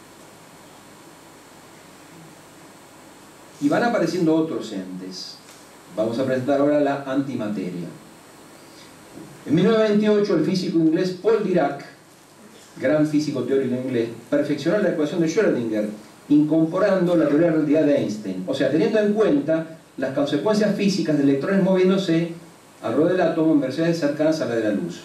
Y van apareciendo otros entes. Vamos a presentar ahora la antimateria. En mil novecientos veintiocho, el físico inglés Paul Dirac, gran físico teórico inglés, perfeccionó la ecuación de Schrödinger, incorporando la teoría de la relatividad de Einstein, o sea, teniendo en cuenta las consecuencias físicas de electrones moviéndose alrededor del átomo en velocidades cercanas a la de la luz.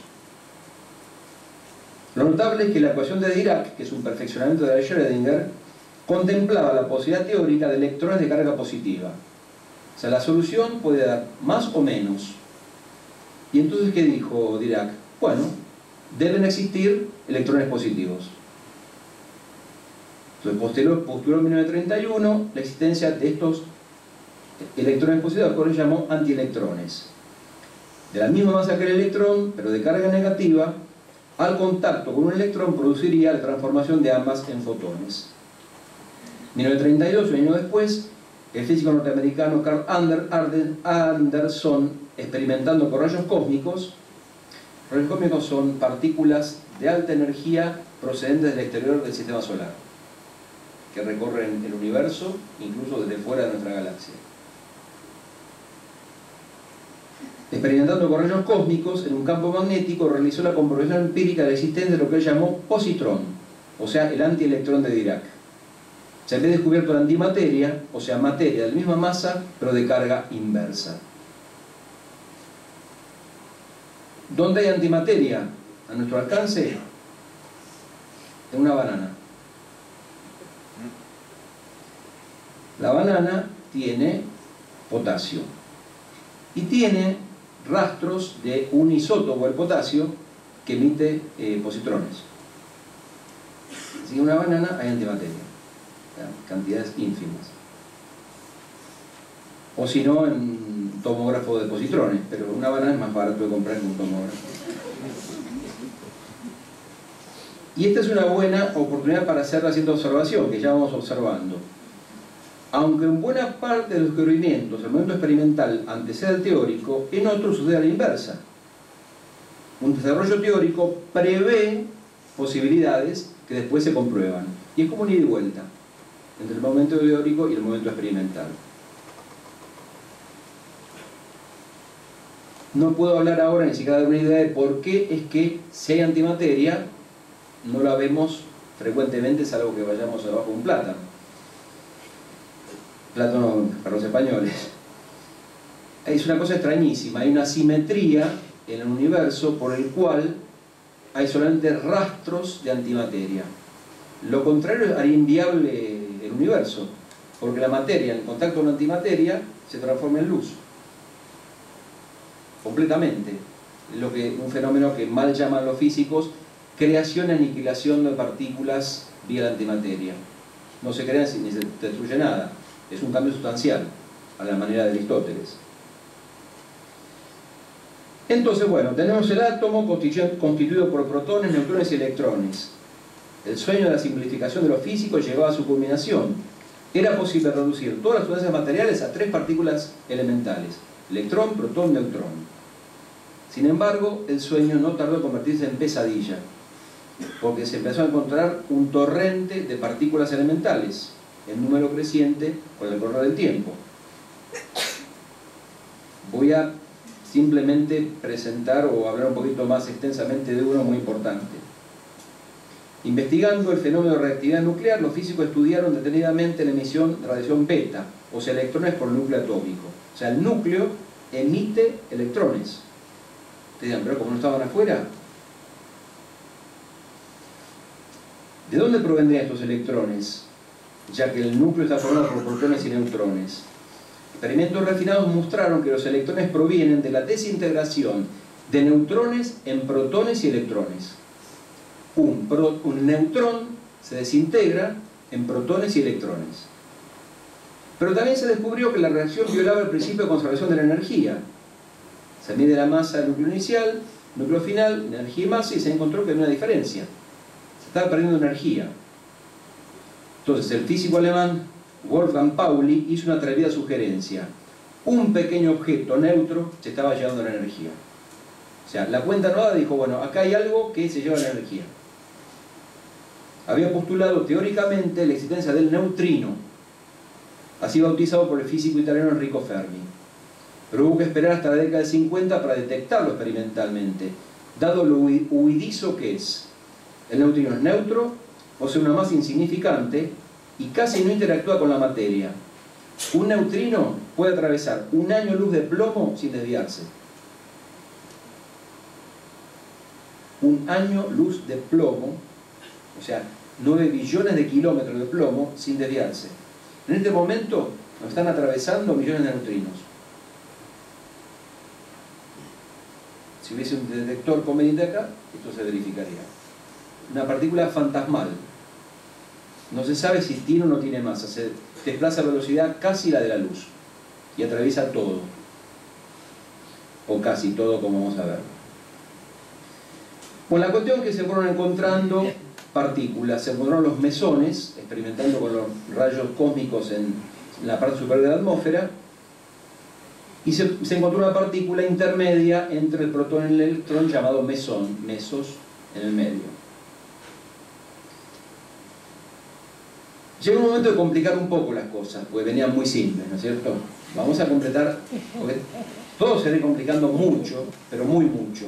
Lo notable es que la ecuación de Dirac, que es un perfeccionamiento de la de Schrödinger, contemplaba la posibilidad teórica de electrones de carga positiva. O sea, la solución puede dar más o menos. Y entonces, ¿qué dijo Dirac? Bueno, deben existir electrones positivos. Entonces postuló, postuló en mil novecientos treinta y uno la existencia de estos electrones positivos, que él llamó antielectrones. De la misma masa que el electrón, pero de carga negativa, al contacto con un electrón produciría la transformación de ambas en fotones. En mil novecientos treinta y dos, un año después, el físico norteamericano Carl Anderson, experimentando con rayos cósmicos. Rayos cósmicos son partículas de alta energía procedentes del exterior del sistema solar, que recorren el universo, incluso desde fuera de nuestra galaxia. Experimentando con rayos cósmicos en un campo magnético, realizó la comprobación empírica de la existencia de lo que él llamó positrón, o sea, el antielectrón de Dirac. Se había descubierto la antimateria, o sea, materia de la misma masa, pero de carga inversa. ¿Dónde hay antimateria a nuestro alcance? En una banana. La banana tiene potasio y tiene rastros de un isótopo del potasio que emite eh, positrones. Así que en una banana hay antimateria, cantidades ínfimas. O si no, en un tomógrafo de positrones, pero una banana es más barato de comprar que un tomógrafo. Y esta es una buena oportunidad para hacer la siguiente observación, que ya vamos observando. Aunque en buena parte de los descubrimientos el momento experimental antecede al teórico, en otros sucede a la inversa. Un desarrollo teórico prevé posibilidades que después se comprueban. Y es como un ida y vuelta entre el momento teórico y el momento experimental. No puedo hablar ahora ni siquiera dar una idea de por qué es que si hay antimateria no la vemos frecuentemente, salvo que vayamos abajo de un plátano. Plátano para los españoles. Es una cosa extrañísima, hay una simetría en el universo por el cual hay solamente rastros de antimateria. Lo contrario haría inviable el universo, porque la materia en contacto con la antimateria se transforma en luz. Completamente. Lo que, un fenómeno que mal llaman los físicos creación y aniquilación de partículas vía la antimateria. No se crea ni se destruye nada. Es un cambio sustancial, a la manera de Aristóteles. Entonces, bueno, tenemos el átomo constituido por protones, neutrones y electrones. El sueño de la simplificación de lo físico llegó a su culminación. Era posible reducir todas las sustancias materiales a tres partículas elementales: electrón, protón, neutrón. Sin embargo, el sueño no tardó en convertirse en pesadilla, porque se empezó a encontrar un torrente de partículas elementales, en número creciente con el correr del tiempo. Voy a simplemente presentar o hablar un poquito más extensamente de uno muy importante. Investigando el fenómeno de reactividad nuclear, los físicos estudiaron detenidamente la emisión de radiación beta, o sea, electrones por núcleo atómico. O sea, el núcleo emite electrones. Ustedes dirán, pero como no estaban afuera, ¿de dónde provendrían estos electrones? Ya que el núcleo está formado por protones y neutrones. Experimentos refinados mostraron que los electrones provienen de la desintegración de neutrones en protones y electrones. Un, pro, un neutrón se desintegra en protones y electrones. Pero también se descubrió que la reacción violaba el principio de conservación de la energía. Se mide la masa del núcleo inicial, núcleo final, energía y masa, y se encontró que había una diferencia. Se estaba perdiendo energía. Entonces el físico alemán Wolfgang Pauli hizo una atrevida sugerencia. Un pequeño objeto neutro se estaba llevando la energía. O sea, la cuenta nueva dijo, bueno, acá hay algo que se lleva la energía. Había postulado teóricamente la existencia del neutrino, así bautizado por el físico italiano Enrico Fermi. Pero hubo que esperar hasta la década del cincuenta para detectarlo experimentalmente, dado lo huidizo que es. El neutrino es neutro, posee una masa insignificante y casi no interactúa con la materia. Un neutrino puede atravesar un año luz de plomo sin desviarse. Un año luz de plomo, o sea, nueve billones de kilómetros de plomo sin desviarse. En este momento nos están atravesando millones de neutrinos. Si hubiese un detector conveniente acá, esto se verificaría. Una partícula fantasmal. No se sabe si tiene o no tiene masa. Se desplaza a velocidad casi la de la luz. Y atraviesa todo. O casi todo, como vamos a ver. Con la cuestión que se fueron encontrando partículas, se encontraron los mesones, experimentando con los rayos cósmicos en, en la parte superior de la atmósfera, y se, se encontró una partícula intermedia entre el protón y el electrón llamado mesón, mesos en el medio. Llegó un momento de complicar un poco las cosas, porque venían muy simples, ¿no es cierto? Vamos a completar, porque todo se ve complicando mucho, pero muy mucho.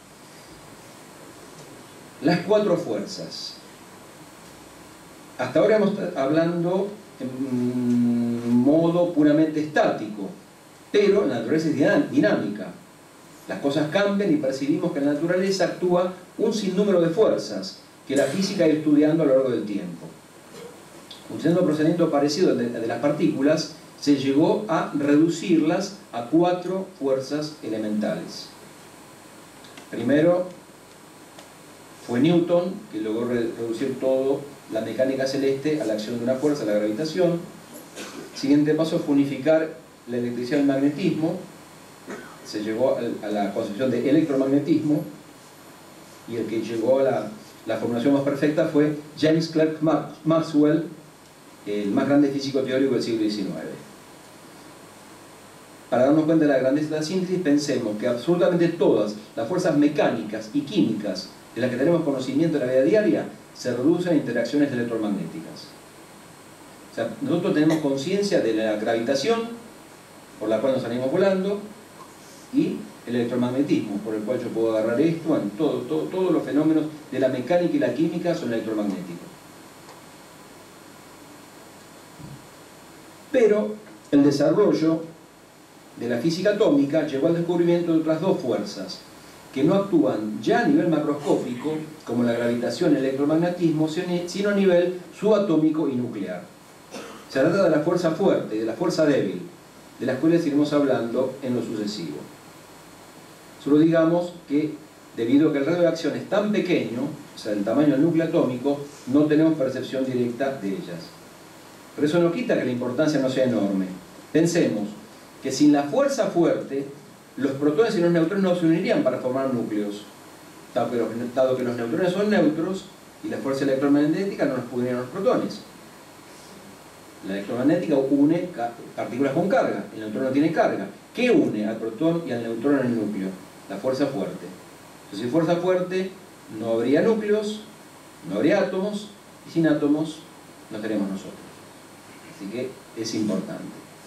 Las cuatro fuerzas. Hasta ahora hemos estado hablando en modo puramente estático, pero la naturaleza es dinámica. Las cosas cambian y percibimos que en la naturaleza actúa un sinnúmero de fuerzas que la física ha ido estudiando a lo largo del tiempo. Usando un procedimiento parecido de, de las partículas, se llegó a reducirlas a cuatro fuerzas elementales. Primero fue Newton, que logró reducir todo la mecánica celeste a la acción de una fuerza, la gravitación. El siguiente paso fue unificar la electricidad y el magnetismo. Se llegó a la concepción de electromagnetismo, y el que llegó a la, la formulación más perfecta fue James Clerk Maxwell, el más grande físico teórico del siglo diecinueve. para darnos cuenta de la grandeza de la síntesis, pensemos que absolutamente todas las fuerzas mecánicas y químicas de las que tenemos conocimiento en la vida diaria se reducen a interacciones electromagnéticas. O sea, nosotros tenemos conciencia de la gravitación, por la cual nos salimos volando, y el electromagnetismo, por el cual yo puedo agarrar esto. Bueno, todo, todo, todos los fenómenos de la mecánica y la química son electromagnéticos. Pero el desarrollo de la física atómica llevó al descubrimiento de otras dos fuerzas que no actúan ya a nivel macroscópico, como la gravitación y el electromagnetismo, sino a nivel subatómico y nuclear. Se trata de la fuerza fuerte y de la fuerza débil, de las cuales iremos hablando en lo sucesivo. Solo digamos que, debido a que el radio de acción es tan pequeño, o sea, el tamaño del núcleo atómico, no tenemos percepción directa de ellas. Pero eso no quita que la importancia no sea enorme. Pensemos que sin la fuerza fuerte, los protones y los neutrones no se unirían para formar núcleos, dado que los, dado que los neutrones son neutros y la fuerza electromagnética no nos unirían los protones. La electromagnética une partículas con carga, el neutrón no tiene carga. ¿Qué une al protón y al neutrón en el núcleo? La fuerza fuerte. Entonces, sin fuerza fuerte no habría núcleos, no habría átomos, y sin átomos no tenemos nosotros. Así que es importante.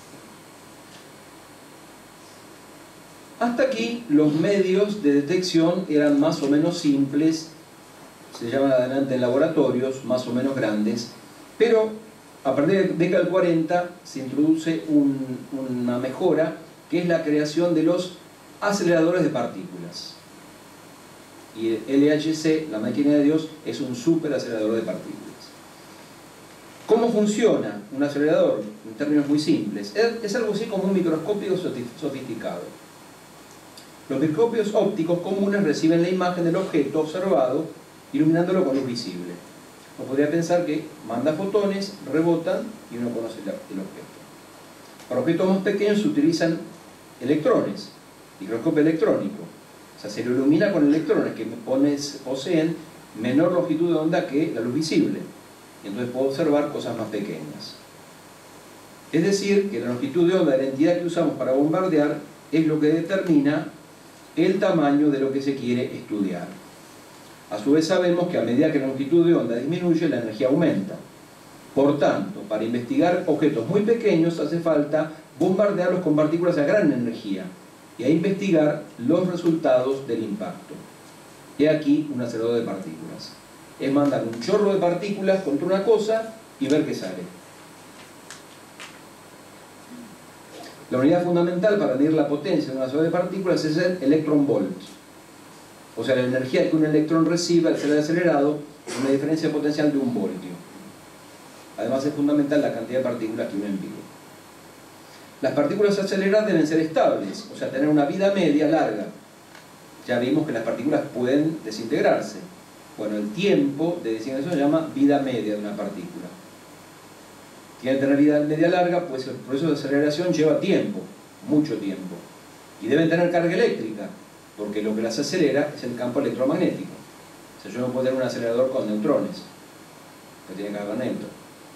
Hasta aquí los medios de detección eran más o menos simples, se llevan adelante en laboratorios más o menos grandes, pero a partir de la década del cuarenta se introduce un, una mejora, que es la creación de los aceleradores de partículas. Y el L H C, la máquina de Dios, es un superacelerador de partículas. ¿Cómo funciona un acelerador? En términos muy simples. Es algo así como un microscopio sofisticado. Los microscopios ópticos comunes reciben la imagen del objeto observado, iluminándolo con luz visible. Uno podría pensar que manda fotones, rebotan y uno conoce el objeto. Para objetos más pequeños se utilizan electrones, microscopio electrónico. O sea, se lo ilumina con electrones que poseen menor longitud de onda que la luz visible. Y entonces puedo observar cosas más pequeñas. Es decir, que la longitud de onda de la entidad que usamos para bombardear es lo que determina el tamaño de lo que se quiere estudiar. A su vez sabemos que a medida que la longitud de onda disminuye, la energía aumenta. Por tanto, para investigar objetos muy pequeños hace falta bombardearlos con partículas a gran energía y a investigar los resultados del impacto. He aquí un acelerador de partículas. Es mandar un chorro de partículas contra una cosa y ver qué sale. La unidad fundamental para medir la potencia de un acelerador de partículas es el electron volt. O sea, la energía que un electrón recibe al ser acelerado es una diferencia potencial de un voltio. Además es fundamental la cantidad de partículas que uno envía. Las partículas aceleradas deben ser estables, o sea, tener una vida media larga. Ya vimos que las partículas pueden desintegrarse. Bueno, el tiempo de desintegración se llama vida media de una partícula. Tiene que tener vida media larga, pues el proceso de aceleración lleva tiempo, mucho tiempo. Y deben tener carga eléctrica, porque lo que las acelera es el campo electromagnético. O sea, yo no puedo tener un acelerador con neutrones, que tiene carga neutra.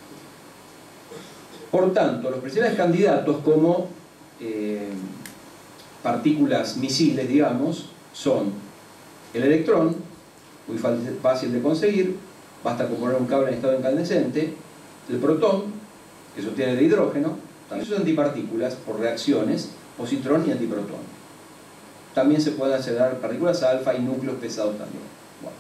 Por tanto, los principales candidatos como eh, partículas misiles, digamos, son el electrón, muy fácil de conseguir, basta con poner un cable en estado incandescente, el protón, que sostiene el hidrógeno, también son antipartículas por reacciones, positrón y antiprotón. También se pueden acelerar partículas alfa y núcleos pesados también. Bueno.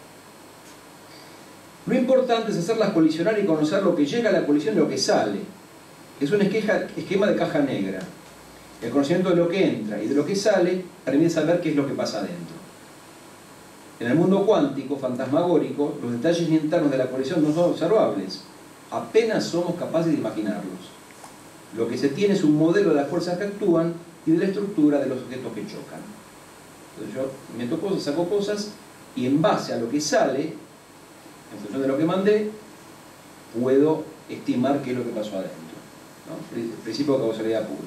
Lo importante es hacerlas colisionar y conocer lo que llega a la colisión y lo que sale. Es un esquema de caja negra. El conocimiento de lo que entra y de lo que sale permite saber qué es lo que pasa adentro. En el mundo cuántico, fantasmagórico, los detalles internos de la colisión no son observables. Apenas somos capaces de imaginarlos. Lo que se tiene es un modelo de las fuerzas que actúan y de la estructura de los objetos que chocan. Entonces yo meto cosas, saco cosas, y en base a lo que sale, en función de lo que mandé, puedo estimar qué es lo que pasó adentro, ¿no? El principio de causalidad puro.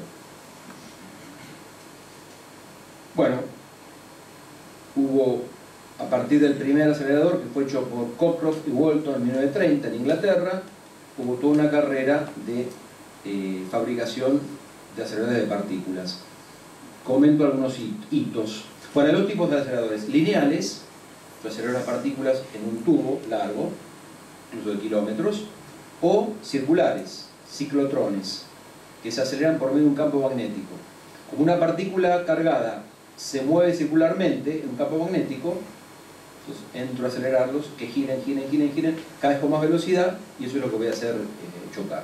Bueno, hubo, a partir del primer acelerador que fue hecho por Cockcroft y Walton en mil novecientos treinta en Inglaterra, hubo toda una carrera de eh, fabricación de aceleradores de partículas. Comento algunos hitos. Bueno, hay dos tipos de aceleradores: lineales, que aceleran las partículas en un tubo largo, incluso de kilómetros, o circulares, ciclotrones, que se aceleran por medio de un campo magnético. Como una partícula cargada se mueve circularmente en un campo magnético, entonces entro a acelerarlos, que giren, giren, giren, giren, cada vez con más velocidad, y eso es lo que voy a hacer eh, chocar.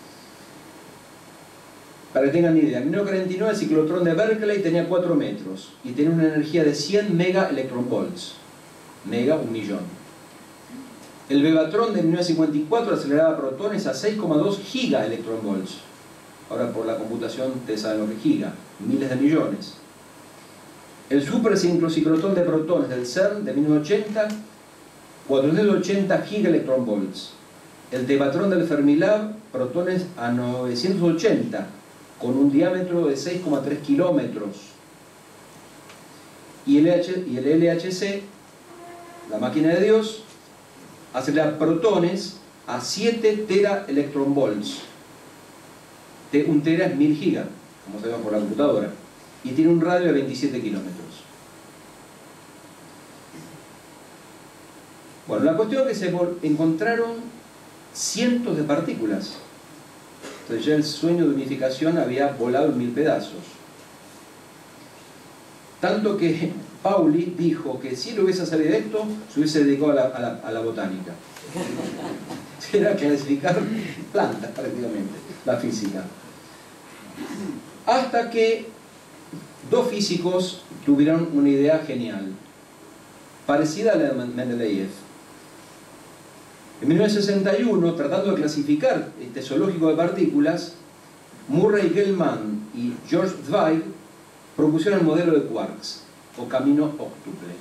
Para que tengan idea, en mil novecientos cuarenta y nueve el ciclotrón de Berkeley tenía cuatro metros y tenía una energía de cien mega electronvolts. Mega, un millón. El Bevatron de mil novecientos cincuenta y cuatro aceleraba protones a seis coma dos giga electronvolts. Ahora por la computación ustedes saben lo que es giga, miles de millones. El superciclotrón de protones del CERN de mil novecientos ochenta, cuatrocientos ochenta giga electronvolts. El Tevatron del Fermilab, protones a novecientos ochenta, con un diámetro de seis coma tres kilómetros. Y el, H, y el L H C, la máquina de Dios, acelera protones a siete tera electronvolts. Un tera es mil gigas, como sabemos por la computadora, y tiene un radio de veintisiete kilómetros. Bueno, la cuestión es que se encontraron cientos de partículas. Entonces ya el sueño de unificación había volado en mil pedazos. Tanto que Pauli dijo que si lo hubiese sabido esto, se hubiese dedicado a la, a la, a la botánica. Era clasificar plantas prácticamente, la física. Hasta que dos físicos tuvieron una idea genial, parecida a la de Mendeleev. En mil novecientos sesenta y uno, tratando de clasificar este zoológico de partículas, Murray Gell-Mann y George Zweig propusieron el modelo de quarks, o camino óctuple.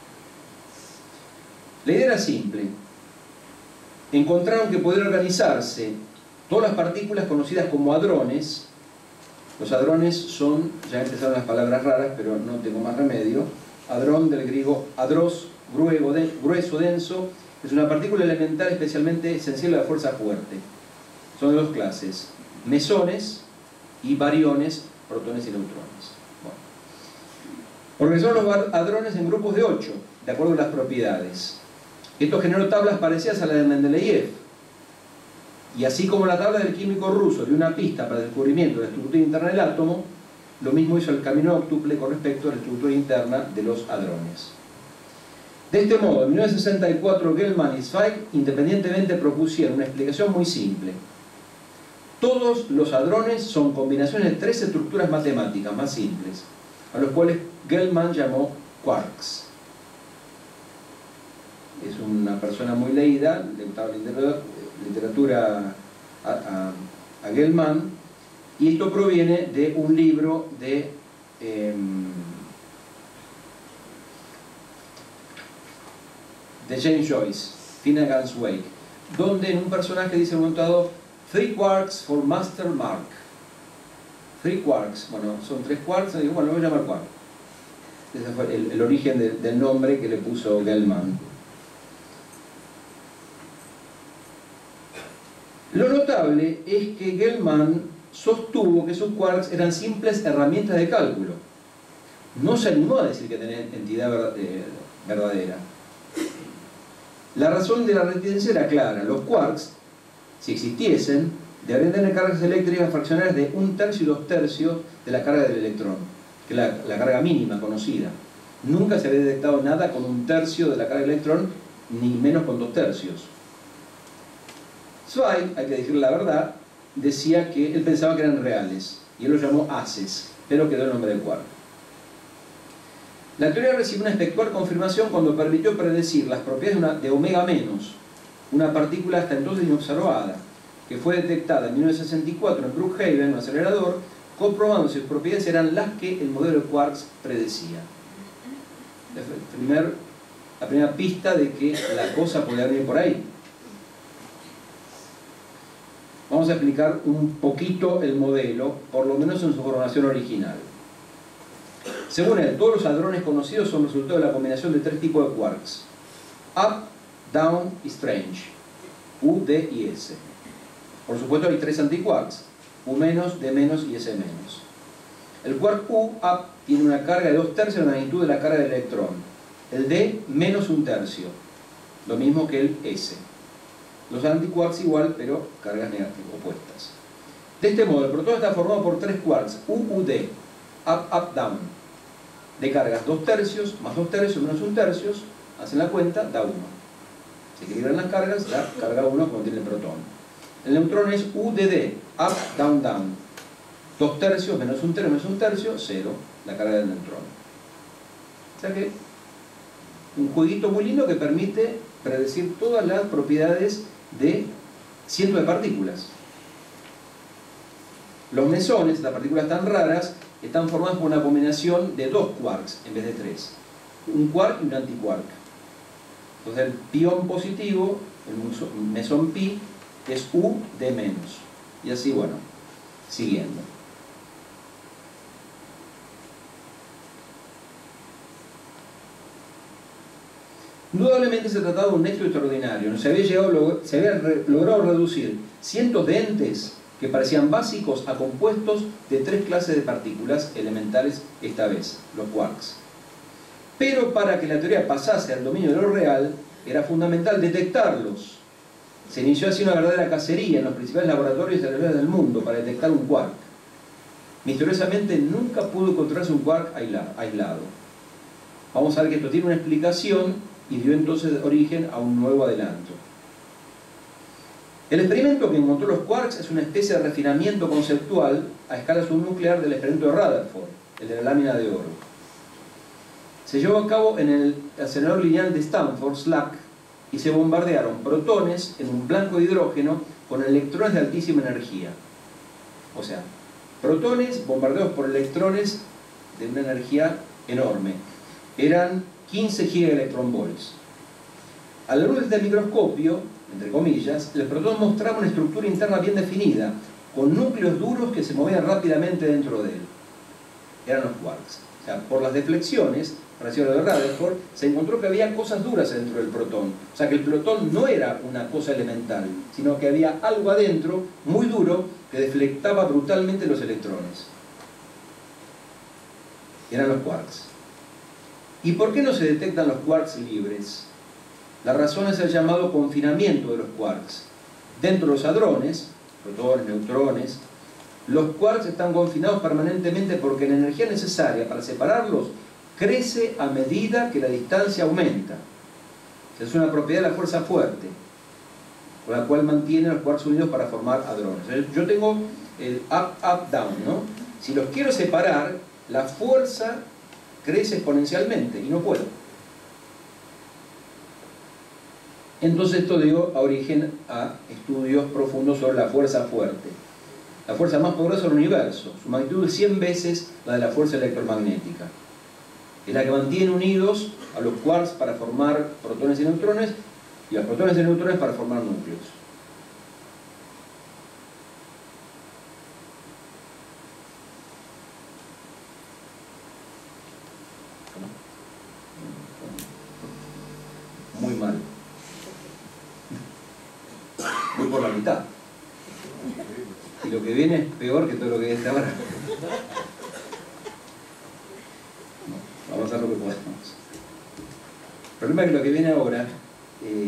La idea era simple. Encontraron que podían organizarse todas las partículas conocidas como hadrones. Los hadrones son, ya empezaron las palabras raras, pero no tengo más remedio. Hadrón, del griego hadros, grueso, denso, es una partícula elemental especialmente sensible a la fuerza fuerte. Son de dos clases: mesones y bariones, protones y neutrones. Bueno. Organizaron los hadrones en grupos de ocho, de acuerdo a las propiedades. Esto generó tablas parecidas a la de Mendeleev. Y así como la tabla del químico ruso dio una pista para el descubrimiento de la estructura interna del átomo, lo mismo hizo el camino óctuple con respecto a la estructura interna de los hadrones. De este modo, en mil novecientos sesenta y cuatro, Gell-Mann y Zweig independientemente propusieron una explicación muy simple. Todos los hadrones son combinaciones de tres estructuras matemáticas más simples, a los cuales Gell-Mann llamó quarks. Es una persona muy leída, le gustaba la literatura a, a, a Gell-Mann, y esto proviene de un libro de eh, de James Joyce, Finnegan's Wake, donde en un personaje dice montado three quarks for Master Mark. Three quarks, bueno, son tres quarks, y digo, bueno, lo voy a llamar quark. Ese fue el, el origen de, del nombre que le puso Gell-Mann. Lo notable es que Gell-Mann sostuvo que esos quarks eran simples herramientas de cálculo. No se animó a decir que tenían entidad verdadera. La razón de la reticencia era clara. Los quarks, si existiesen, deberían tener cargas eléctricas fraccionarias de un tercio y dos tercios de la carga del electrón, que es la, la carga mínima conocida. Nunca se había detectado nada con un tercio de la carga del electrón, ni menos con dos tercios. Zweig, hay que decirle la verdad, decía que él pensaba que eran reales, y él los llamó haces, pero quedó el nombre de quark. La teoría recibió una espectacular confirmación cuando permitió predecir las propiedades de, una, de omega menos, una partícula hasta entonces inobservada, que fue detectada en mil novecientos sesenta y cuatro en Brookhaven, un acelerador, comprobando si sus propiedades eran las que el modelo de quarks predecía. La, primer, la primera pista de que la cosa podía venir por ahí. Vamos a explicar un poquito el modelo, por lo menos en su formación original. Según él, todos los hadrones conocidos son resultado de la combinación de tres tipos de quarks: up, down y strange, U, D y S. Por supuesto hay tres antiquarks: U menos, D menos y S menos. El quark U up tiene una carga de dos tercios de la magnitud de la carga del electrón. El D menos un tercio. Lo mismo que el S. Los antiquarks igual, pero cargas negativas opuestas. De este modo, el protón está formado por tres quarks, U U D, up, up, down, de cargas dos tercios, más dos tercios, menos un tercio, hacen la cuenta, da uno. Se equilibran las cargas, da carga uno como tiene el protón. El neutrón es U D D, up, down, down. dos tercios, menos un tercio, menos un tercio, cero, la carga del neutrón. O sea que, un jueguito muy lindo que permite predecir todas las propiedades de cientos de partículas. Los mesones, las partículas tan raras, están formadas por una combinación de dos quarks en vez de tres. Un quark y un antiquark. Entonces el pión positivo, el mesón pi, es U de menos. Y así, bueno, siguiendo. Indudablemente se trataba de un éxito extraordinario. Se había, llegado, se había re, logrado reducir cientos de entes que parecían básicos a compuestos de tres clases de partículas elementales, esta vez, los quarks. Pero para que la teoría pasase al dominio de lo real, era fundamental detectarlos. Se inició así una verdadera cacería en los principales laboratorios cerebrales del mundo para detectar un quark. Misteriosamente nunca pudo encontrarse un quark aislado. Vamos a ver que esto tiene una explicación y dio entonces origen a un nuevo adelanto. El experimento que encontró los quarks es una especie de refinamiento conceptual a escala subnuclear del experimento de Rutherford, el de la lámina de oro. Se llevó a cabo en el acelerador lineal de Stanford, SLAC, y se bombardearon protones en un blanco de hidrógeno con electrones de altísima energía. O sea, protones bombardeados por electrones de una energía enorme. Eran quince gigaelectronvolts. A la luz de este microscopio, entre comillas, el protón mostraba una estructura interna bien definida, con núcleos duros que se movían rápidamente dentro de él. Eran los quarks. O sea, por las deflexiones, parecido a lo de Rutherford, se encontró que había cosas duras dentro del protón. O sea, que el protón no era una cosa elemental, sino que había algo adentro, muy duro, que deflectaba brutalmente los electrones. Eran los quarks. ¿Y por qué no se detectan los quarks libres? La razón es el llamado confinamiento de los quarks. Dentro de los hadrones, protones, neutrones, los quarks están confinados permanentemente porque la energía necesaria para separarlos crece a medida que la distancia aumenta. Es una propiedad de la fuerza fuerte, con la cual mantiene los quarks unidos para formar hadrones. Yo tengo el up, up, down, ¿no? Si los quiero separar, la fuerza crece exponencialmente y no puedo. Entonces esto dio origen a estudios profundos sobre la fuerza fuerte. La fuerza más poderosa del universo, su magnitud es cien veces la de la fuerza electromagnética. Es la que mantiene unidos a los quarks para formar protones y neutrones, y a los protones y neutrones para formar núcleos. Muy mal. Voy por la mitad. Y lo que viene es peor que todo lo que viene ahora. No, vamos a hacer lo que podemos. El problema es que lo que viene ahora eh,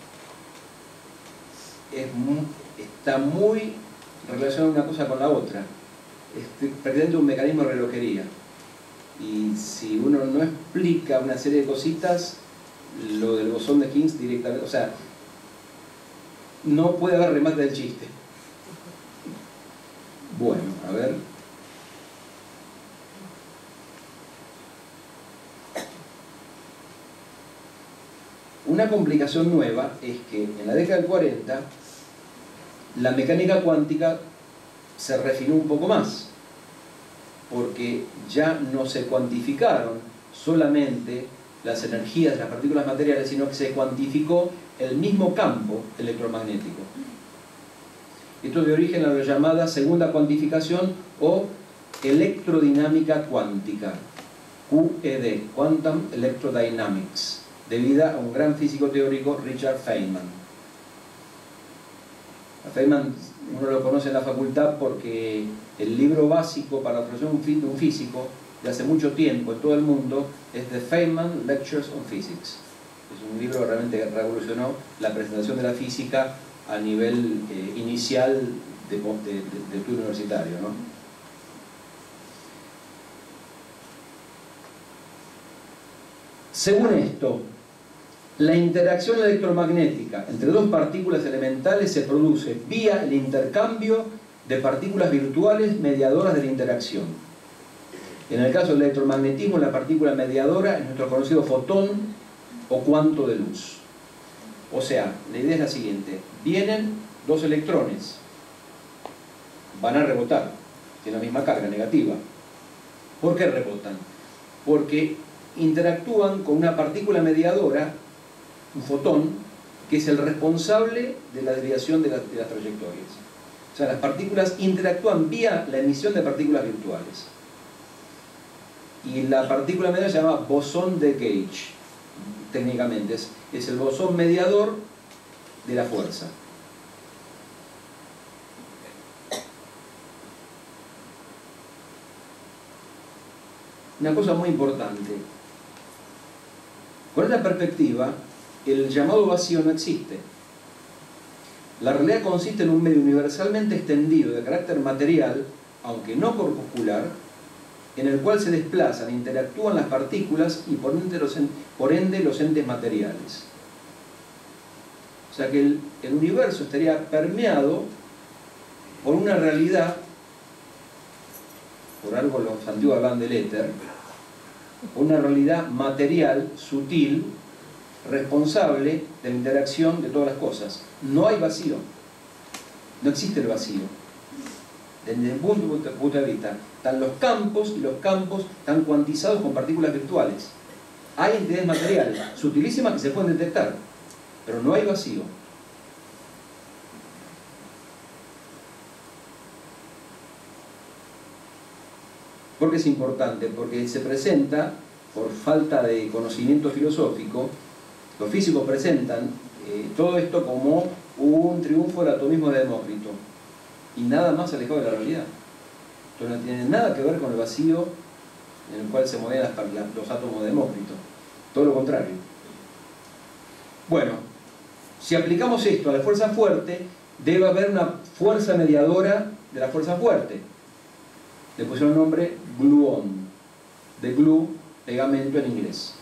es muy, está muy relacionado una cosa con la otra. Es prácticamente un mecanismo de relojería. Y si uno no explica una serie de cositas, lo del bosón de Higgs directamente, o sea, no puede haber remate del chiste. Bueno, a ver. Una complicación nueva es que en la década del cuarenta la mecánica cuántica se refinó un poco más, porque ya no se cuantificaron solamente las energías de las partículas materiales, sino que se cuantificó el mismo campo electromagnético. Esto dio origen a la llamada segunda cuantificación o electrodinámica cuántica, Q E D, Quantum Electrodynamics, debida a un gran físico teórico, Richard Feynman. A Feynman uno lo conoce en la facultad porque el libro básico para la profesión de un físico de hace mucho tiempo en todo el mundo es The Feynman Lectures on Physics. Es un libro que realmente revolucionó la presentación de la física a nivel eh, inicial de, de, de, de estudio universitario, ¿no? Según esto, la interacción electromagnética entre dos partículas elementales se produce vía el intercambio de partículas virtuales mediadoras de la interacción. En el caso del electromagnetismo, la partícula mediadora es nuestro conocido fotón o cuanto de luz. O sea, la idea es la siguiente: vienen dos electrones, van a rebotar, tienen la misma carga negativa. ¿Por qué rebotan? Porque interactúan con una partícula mediadora, un fotón, que es el responsable de la desviación de, la, de las trayectorias. O sea, las partículas interactúan vía la emisión de partículas virtuales. Y la partícula mediadora se llama bosón de Gauge, técnicamente. Es, es el bosón mediador de la fuerza. Una cosa muy importante. Con esta perspectiva, el llamado vacío no existe. La realidad consiste en un medio universalmente extendido de carácter material, aunque no corpuscular, en el cual se desplazan e interactúan las partículas y por ende los, por ende los entes materiales. O sea que el, el universo estaría permeado por una realidad, por algo los antiguos hablan del éter, una realidad material, sutil, responsable de la interacción de todas las cosas. No hay vacío, no existe el vacío. Desde el punto, punto de vista, están los campos, y los campos están cuantizados con partículas virtuales. Hay entidades materiales sutilísimas que se pueden detectar, pero no hay vacío. ¿Por qué es importante? Porque se presenta, por falta de conocimiento filosófico, los físicos presentan eh, todo esto como un triunfo del atomismo de Demócrito, y nada más alejado de la realidad. Entonces no tiene nada que ver con el vacío en el cual se mueven las, las, los átomos de Demócrito, todo lo contrario. Bueno, si aplicamos esto a la fuerza fuerte, debe haber una fuerza mediadora de la fuerza fuerte. Le pusieron el nombre gluón, de glue, pegamento en inglés.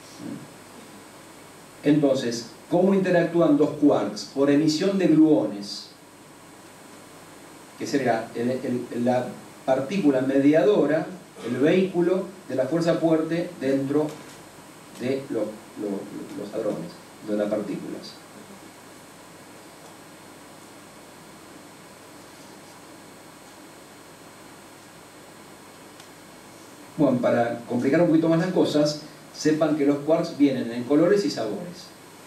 Entonces, ¿cómo interactúan dos quarks? Por emisión de gluones, que sería el, el, la partícula mediadora, el vehículo de la fuerza fuerte dentro de lo, lo, los hadrones, de las partículas. Bueno, para complicar un poquito más las cosas, sepan que los quarks vienen en colores y sabores.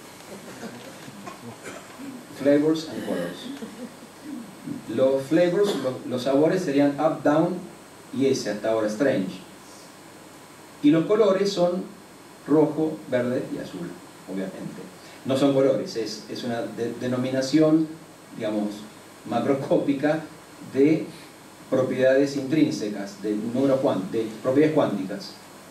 Flavors and colors. Los flavors, los, los sabores serían up, down y ese hasta ahora, strange. Y los colores son rojo, verde y azul, obviamente. No son colores, es, es una de, denominación, digamos, macroscópica de propiedades intrínsecas, de, número cuant, de propiedades cuánticas.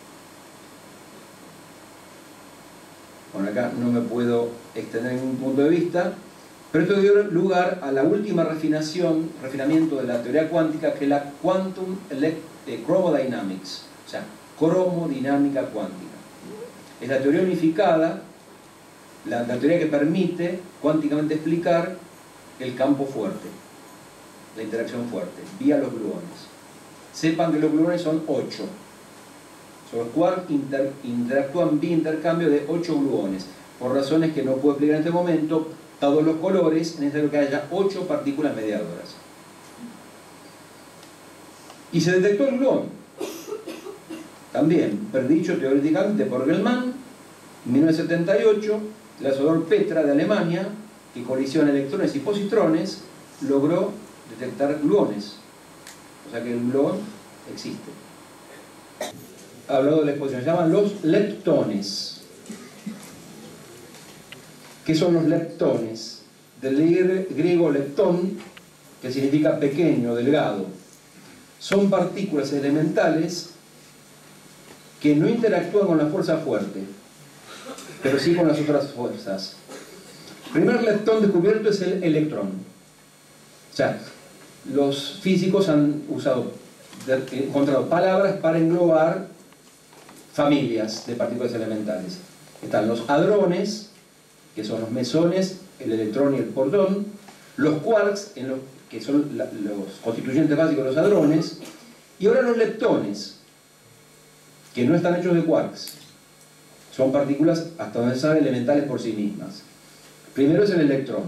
Bueno, acá no me puedo extender en ningún punto de vista, pero esto dio lugar a la última refinación, refinamiento de la teoría cuántica, que es la Quantum Chromodynamics, o sea, cromodinámica cuántica. Es la teoría unificada, la, la teoría que permite cuánticamente explicar el campo fuerte, la interacción fuerte, vía los gluones. Sepan que los gluones son ocho. Son los quarks inter, interactúan vía intercambio de ocho gluones. Por razones que no puedo explicar en este momento, todos los colores, es necesario que haya ocho partículas mediadoras. Y se detectó el gluón. También, predicho teóricamente por Gell-Mann, en mil novecientos setenta y ocho, el asador Petra de Alemania, que colisiona electrones y positrones, logró detectar gluones. O sea que el gluón existe. Ha hablado de la exposición, se llaman los leptones. ¿Qué son los leptones? del griego leptón, que significa pequeño, delgado. Son partículas elementales que no interactúan con la fuerza fuerte, pero sí con las otras fuerzas. El primer leptón descubierto es el electrón. O sea, los físicos han usado, encontrado palabras para englobar familias de partículas elementales. Están los hadrones, que son los mesones, el electrón y el protón, los quarks, en los, que son la, los constituyentes básicos de los hadrones, y ahora los leptones, que no están hechos de quarks. Son partículas, hasta donde se sabe, elementales por sí mismas. Primero es el electrón.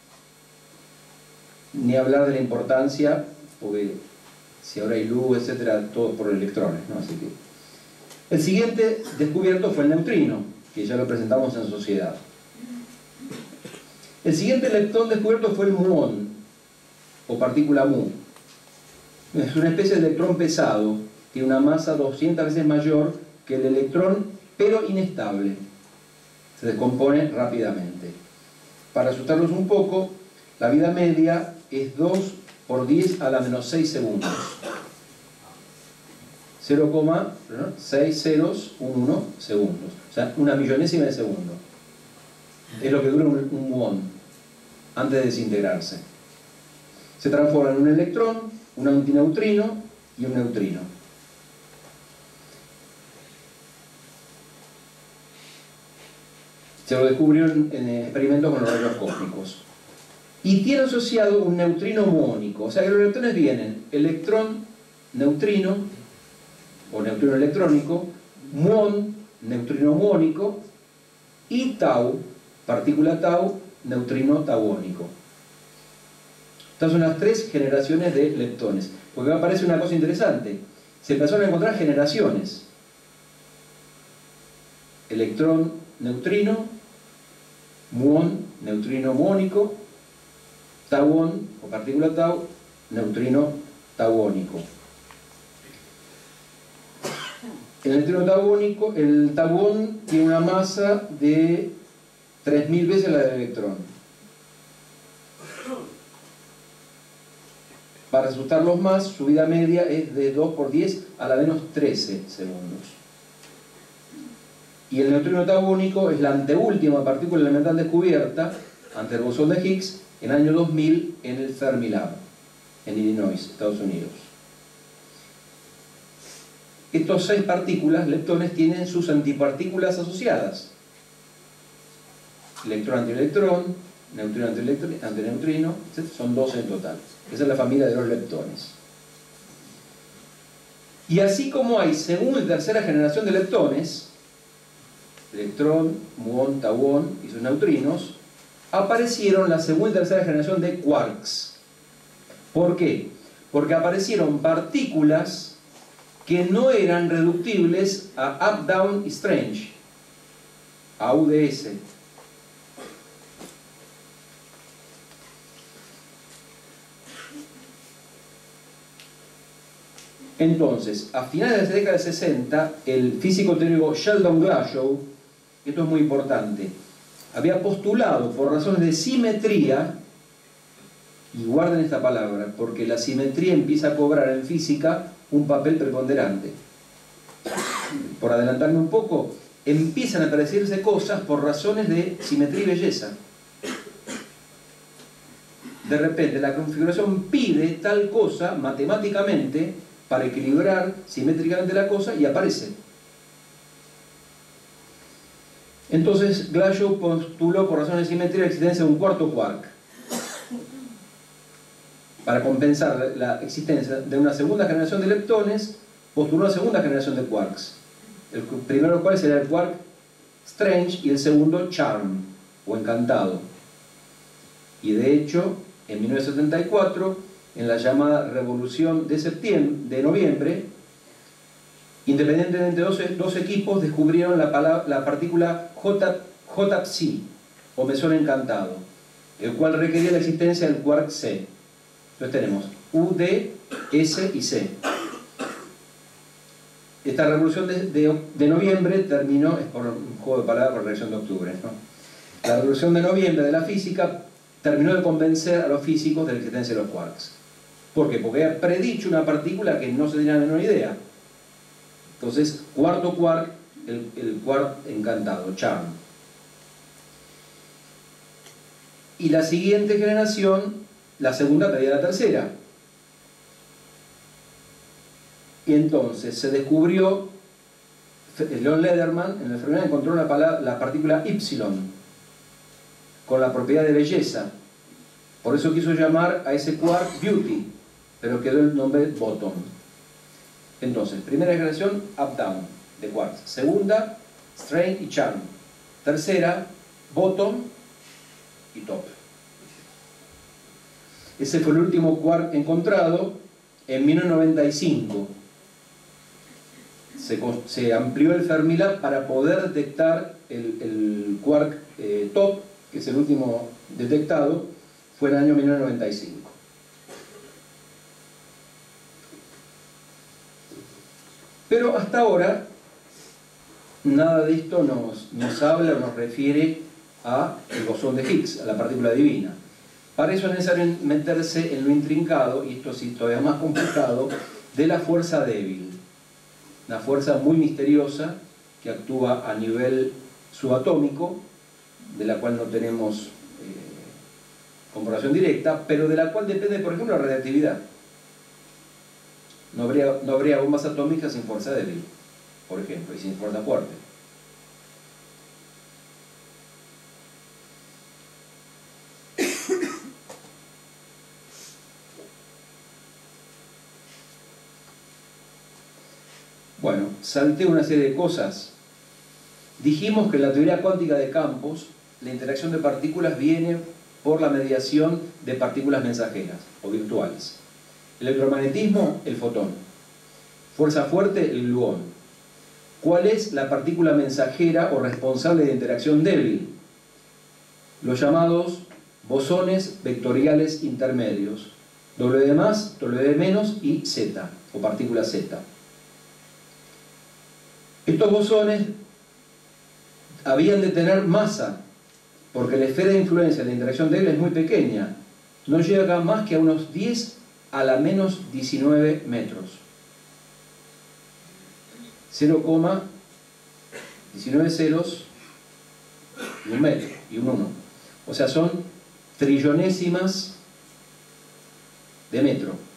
Ni hablar de la importancia, porque si ahora hay luz, etcétera, todo por electrones, ¿no? Así que... El siguiente descubierto fue el neutrino, que ya lo presentamos en Sociedad. El siguiente leptón descubierto fue el muón, o partícula mu. Es una especie de electrón pesado, tiene una masa doscientas veces mayor que el electrón, pero inestable. Se descompone rápidamente. Para asustarlos un poco, la vida media es dos por diez a la menos seis segundos. cero coma seis ceros uno segundos. O sea, una millonésima de segundo. Es lo que dura un, un muón antes de desintegrarse. Se transforma en un electrón, un antineutrino y un neutrino. Se lo descubrieron en experimentos con los rayos cósmicos. Y tiene asociado un neutrino muónico. O sea que los electrones vienen electrón, neutrino, o neutrino electrónico, muón, neutrino muónico, y tau, partícula tau, neutrino tauónico. Estas son las tres generaciones de leptones. Porque me parece una cosa interesante. Se empezaron a encontrar generaciones. Electrón, neutrino, muón, neutrino muónico, tauón, o partícula tau, neutrino tauónico. El neutrino tauónico, el tauón tiene una masa de tres mil veces la del electrón. Para asustarlos más, su vida media es de dos por diez a la menos trece segundos. Y el neutrino tauónico es la anteúltima partícula elemental descubierta ante el bosón de Higgs en el año dos mil en el Fermilab, en Illinois, Estados Unidos. Estos seis partículas, leptones, tienen sus antipartículas asociadas. Electrón, antielectrón, neutrino, antineutrino, son doce en total. Esa es la familia de los leptones. Y así como hay segunda y tercera generación de leptones, electrón, muón, tauón y sus neutrinos, aparecieron la segunda y tercera generación de quarks. ¿Por qué? Porque aparecieron partículas que no eran reductibles a up, down y strange, a U D S. Entonces, a finales de la década de sesenta, el físico teórico Sheldon Glashow, esto es muy importante, había postulado por razones de simetría, y guarden esta palabra, porque la simetría empieza a cobrar en física un papel preponderante. Por adelantarme un poco, empiezan a aparecerse cosas por razones de simetría y belleza. De repente la configuración pide tal cosa matemáticamente para equilibrar simétricamente la cosa y aparece. Entonces Glashow postuló por razones de simetría la existencia de un cuarto quark para compensar la existencia de una segunda generación de leptones. Postuló una segunda generación de quarks, el primero de los cuales era el quark strange y el segundo charm o encantado. Y de hecho en mil novecientos setenta y cuatro, en la llamada revolución de septiembre, de noviembre, independientemente de dos, dos equipos descubrieron la, palabra, la partícula J, J Psi, o mesón encantado, el cual requería la existencia del quark C. Entonces tenemos U, D, S y C. Esta revolución de, de, de noviembre terminó, es por un juego de palabras por reacción de octubre, ¿no? La revolución de noviembre de la física terminó de convencer a los físicos de la existencia de los quarks. ¿Por qué? Porque había predicho una partícula que no se tenía la menor idea. Entonces, cuarto quark, el, el quark encantado, Charm. Y la siguiente generación, la segunda pedía la tercera. Y entonces se descubrió, Leon Lederman en la enfermedad encontró la, palabra, la partícula Y con la propiedad de belleza. Por eso quiso llamar a ese quark Beauty, pero quedó el nombre Bottom. Entonces, primera generación, Up-Down de quarks. Segunda, Strain y Charm. Tercera, Bottom y Top. Ese fue el último quark encontrado en mil novecientos noventa y cinco. Se, se amplió el Fermilab para poder detectar el, el quark eh, Top, que es el último detectado, fue en el año mil novecientos noventa y cinco. Pero hasta ahora, nada de esto nos, nos habla o nos refiere al bosón de Higgs, a la partícula divina. Para eso es necesario meterse en lo intrincado, y esto sí todavía más complicado, de la fuerza débil. Una fuerza muy misteriosa que actúa a nivel subatómico, de la cual no tenemos eh, comparación directa, pero de la cual depende, por ejemplo, la radiactividad. No habría, no habría bombas atómicas sin fuerza débil, por ejemplo, y sin fuerza fuerte. Bueno, salté una serie de cosas. Dijimos que en la teoría cuántica de campos, la interacción de partículas viene por la mediación de partículas mensajeras o virtuales. Electromagnetismo, el fotón. Fuerza fuerte, el gluón. ¿Cuál es la partícula mensajera o responsable de interacción débil? Los llamados bosones vectoriales intermedios. W más, W menos y Z, o partícula Z. Estos bosones habían de tener masa, porque la esfera de influencia de la interacción débil es muy pequeña. No llega más que a unos diez a la menos diecinueve metros. cero coma diecinueve ceros y un metro y un uno. O sea, son trillonésimas de metro.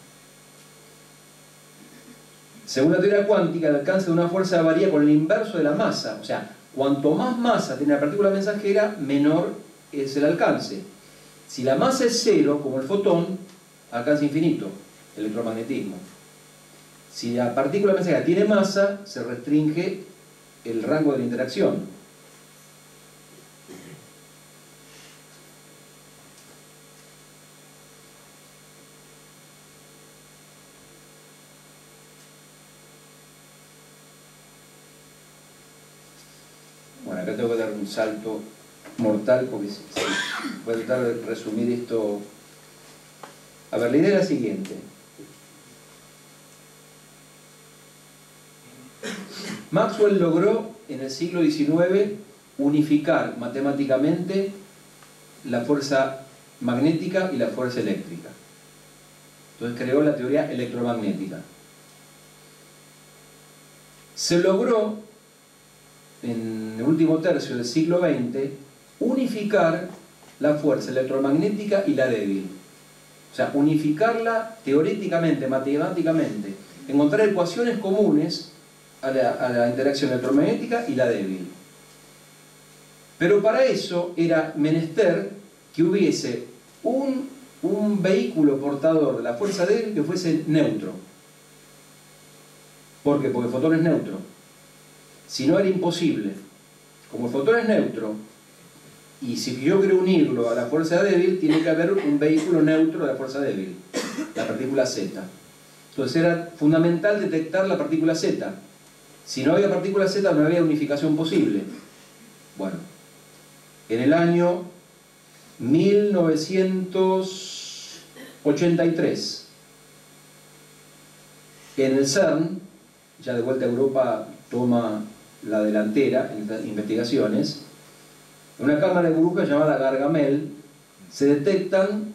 Según la teoría cuántica, el alcance de una fuerza varía con el inverso de la masa. O sea, cuanto más masa tiene la partícula mensajera, menor es el alcance. Si la masa es cero, como el fotón, alcance infinito, electromagnetismo. Si la partícula mensajera tiene masa, se restringe el rango de la interacción. Bueno, acá tengo que dar un salto mortal porque sí, sí. Voy a tratar de resumir esto. A ver, la idea es la siguiente. Maxwell logró en el siglo diecinueve unificar matemáticamente la fuerza magnética y la fuerza eléctrica. Entonces creó la teoría electromagnética. Se logró en el último tercio del siglo veinte unificar la fuerza electromagnética y la débil. O sea, unificarla teóricamente, matemáticamente, encontrar ecuaciones comunes a la, a la interacción electromagnética y la débil. Pero para eso era menester que hubiese un, un vehículo portador de la fuerza débil que fuese neutro. ¿Por qué? Porque el fotón es neutro. Si no, era imposible. Como el fotón es neutro, y si yo quiero unirlo a la fuerza débil, tiene que haber un vehículo neutro de la fuerza débil, la partícula Z. Entonces era fundamental detectar la partícula Z. Si no había partícula Z, no había unificación posible. Bueno, en el año mil novecientos ochenta y tres, en el CERN, ya de vuelta a Europa toma la delantera en las investigaciones, una cámara de burbujas llamada Gargamel se detectan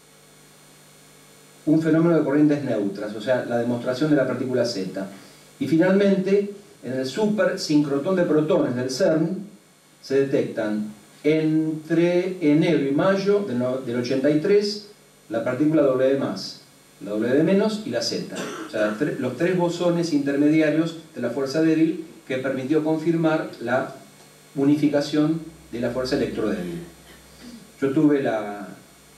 un fenómeno de corrientes neutras, o sea, la demostración de la partícula Z. Y finalmente, en el supersincrotón de protones del CERN, se detectan entre enero y mayo del ochenta y tres la partícula W más, la W menos y la Z. O sea, los tres bosones intermediarios de la fuerza débil que permitió confirmar la unificación de la fuerza electrodébil. Yo tuve la,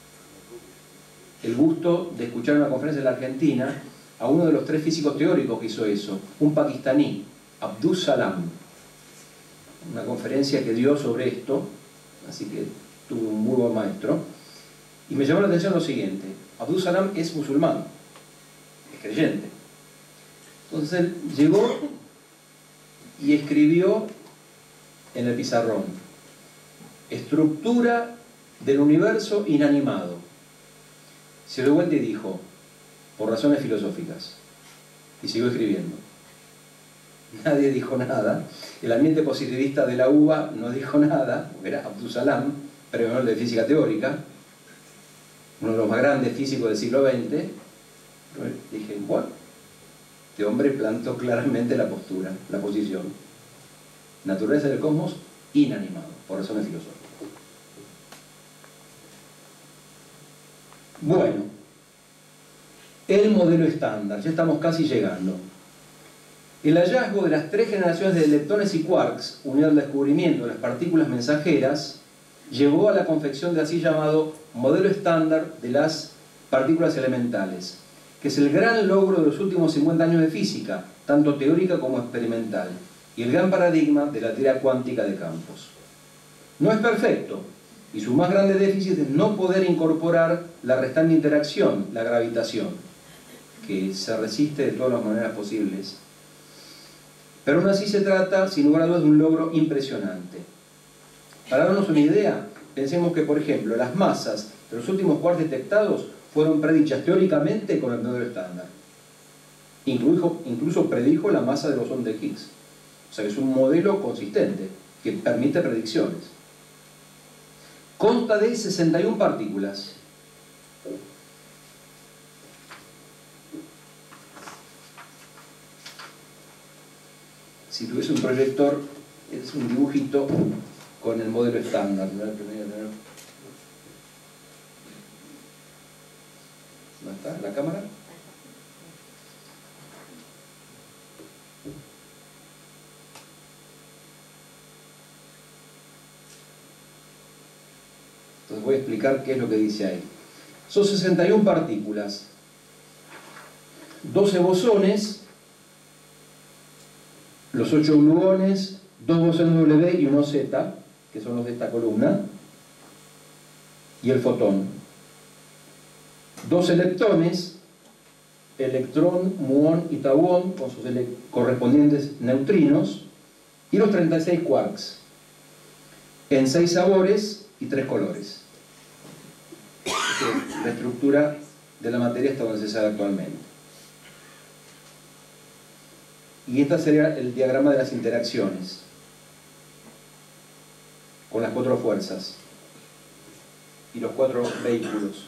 el gusto de escuchar en una conferencia en la Argentina a uno de los tres físicos teóricos que hizo eso, un pakistaní, Abdus Salam. Una conferencia que dio sobre esto, así que tuve un muy buen maestro. Y me llamó la atención lo siguiente: Abdus Salam es musulmán, es creyente. Entonces él llegó y escribió en el pizarrón: estructura del universo inanimado. Se dio vuelta y dijo: por razones filosóficas. Y siguió escribiendo. Nadie dijo nada. El ambiente positivista de la U B A no dijo nada, porque era Abdus Salam, premio Nobel de Física Teórica, uno de los más grandes físicos del siglo veinte. Dije, bueno, este hombre plantó claramente la postura, la posición. Naturaleza del cosmos inanimado, por razones filosóficas. Bueno, el modelo estándar, ya estamos casi llegando. El hallazgo de las tres generaciones de leptones y quarks, unido al descubrimiento de las partículas mensajeras, llevó a la confección del así llamado modelo estándar de las partículas elementales, que es el gran logro de los últimos cincuenta años de física, tanto teórica como experimental, y el gran paradigma de la teoría cuántica de campos. No es perfecto, y su más grande déficit es no poder incorporar la restante interacción, la gravitación, que se resiste de todas las maneras posibles. Pero aún así se trata, sin lugar a dudas, de un logro impresionante. Para darnos una idea, pensemos que, por ejemplo, las masas de los últimos quarks detectados fueron predichas teóricamente con el modelo estándar. Incluso, incluso predijo la masa de bosón de Higgs. O sea que es un modelo consistente, que permite predicciones. Consta de sesenta y una partículas. Si tuviese un proyector, es un dibujito con el modelo estándar. ¿Dónde está? ¿La cámara? Entonces voy a explicar qué es lo que dice ahí. Son sesenta y una partículas, doce bosones, los ocho gluones, dos bosones W y uno Z, que son los de esta columna, y el fotón. Dos leptones, electrón, muón y tauón, con sus correspondientes neutrinos, y los treinta y seis quarks, en seis sabores y tres colores. La estructura de la materia está donde se sabe actualmente. Y este sería el diagrama de las interacciones con las cuatro fuerzas y los cuatro vehículos.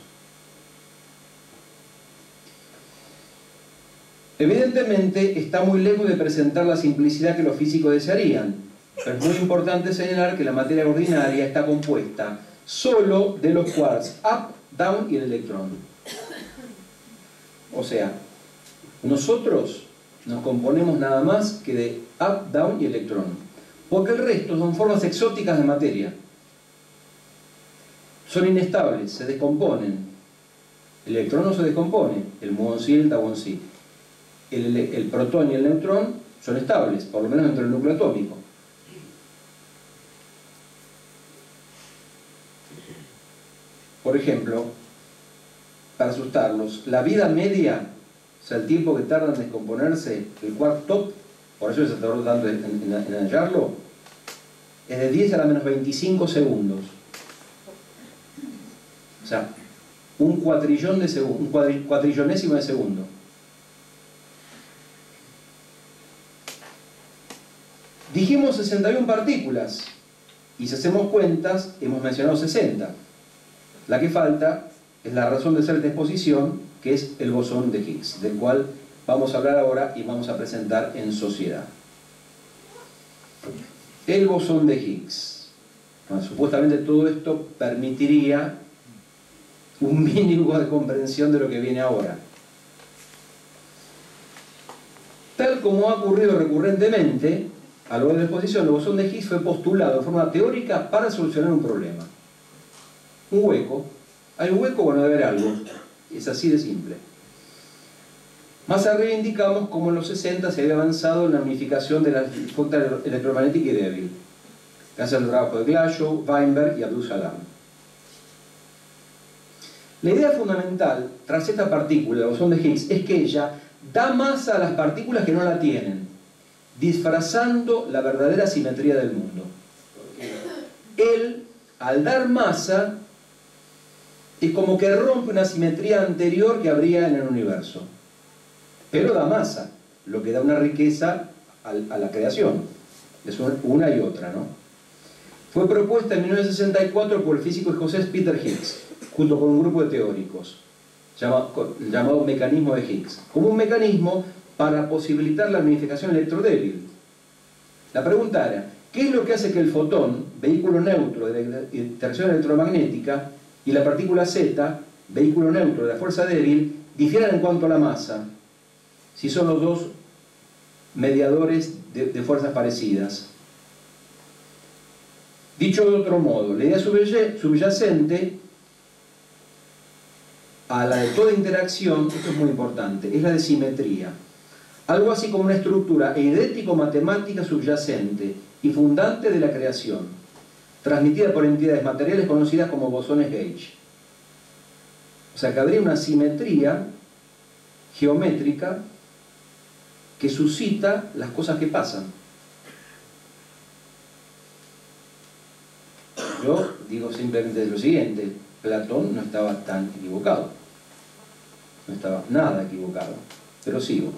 Evidentemente está muy lejos de presentar la simplicidad que los físicos desearían, pero es muy importante señalar que la materia ordinaria está compuesta solo de los quarks up, down y el electrón. O sea, nosotros nos componemos nada más que de up, down y electrón, porque el resto son formas exóticas de materia. Son inestables, se descomponen. El electrón no se descompone, el muón sí, el tauón sí. El, el protón y el neutrón son estables, por lo menos dentro del núcleo atómico. Por ejemplo, para asustarlos, la vida media, o sea, el tiempo que tarda en descomponerse el quark top, por eso se tardó tanto en, en, en hallarlo, es de diez a la menos veinticinco segundos. O sea, un cuatrillón de segundo, un cuadri, cuatrillonésimo de segundo. Dijimos sesenta y una partículas, y si hacemos cuentas, hemos mencionado sesenta. La que falta es la razón de ser de esta exposición, que es el bosón de Higgs, del cual vamos a hablar ahora y vamos a presentar en sociedad. El bosón de Higgs. Bueno, supuestamente todo esto permitiría un mínimo de comprensión de lo que viene ahora. Tal como ha ocurrido recurrentemente a lo largo de la exposición, el bosón de Higgs fue postulado de forma teórica para solucionar un problema. Un hueco. Hay un hueco, bueno, debe haber algo. Es así de simple. Más arriba indicamos cómo en los sesenta se había avanzado en la unificación de la fuerza electromagnética y débil, gracias al trabajo de Glashow, Weinberg y Abdus Salam. La idea fundamental tras esta partícula, el bosón de Higgs, es que ella da masa a las partículas que no la tienen, disfrazando la verdadera simetría del mundo. Él, al dar masa, es como que rompe una simetría anterior que habría en el universo. Pero da masa, lo que da una riqueza a la creación. Es una y otra, ¿no? Fue propuesta en mil novecientos sesenta y cuatro por el físico escocés Peter Higgs, junto con un grupo de teóricos, llamado, llamado mecanismo de Higgs, como un mecanismo para posibilitar la unificación electrodébil. La pregunta era, ¿qué es lo que hace que el fotón, vehículo neutro de la interacción electromagnética, y la partícula Z, vehículo neutro de la fuerza débil, difieran en cuanto a la masa, si son los dos mediadores de, de fuerzas parecidas? Dicho de otro modo, la idea subyacente a la de toda interacción, esto es muy importante, es la de simetría. Algo así como una estructura eidético-matemática subyacente y fundante de la creación, transmitida por entidades materiales conocidas como bosones Gauge. O sea que habría una simetría geométrica que suscita las cosas que pasan. Yo digo simplemente lo siguiente, Platón no estaba tan equivocado, no estaba nada equivocado, pero sigo.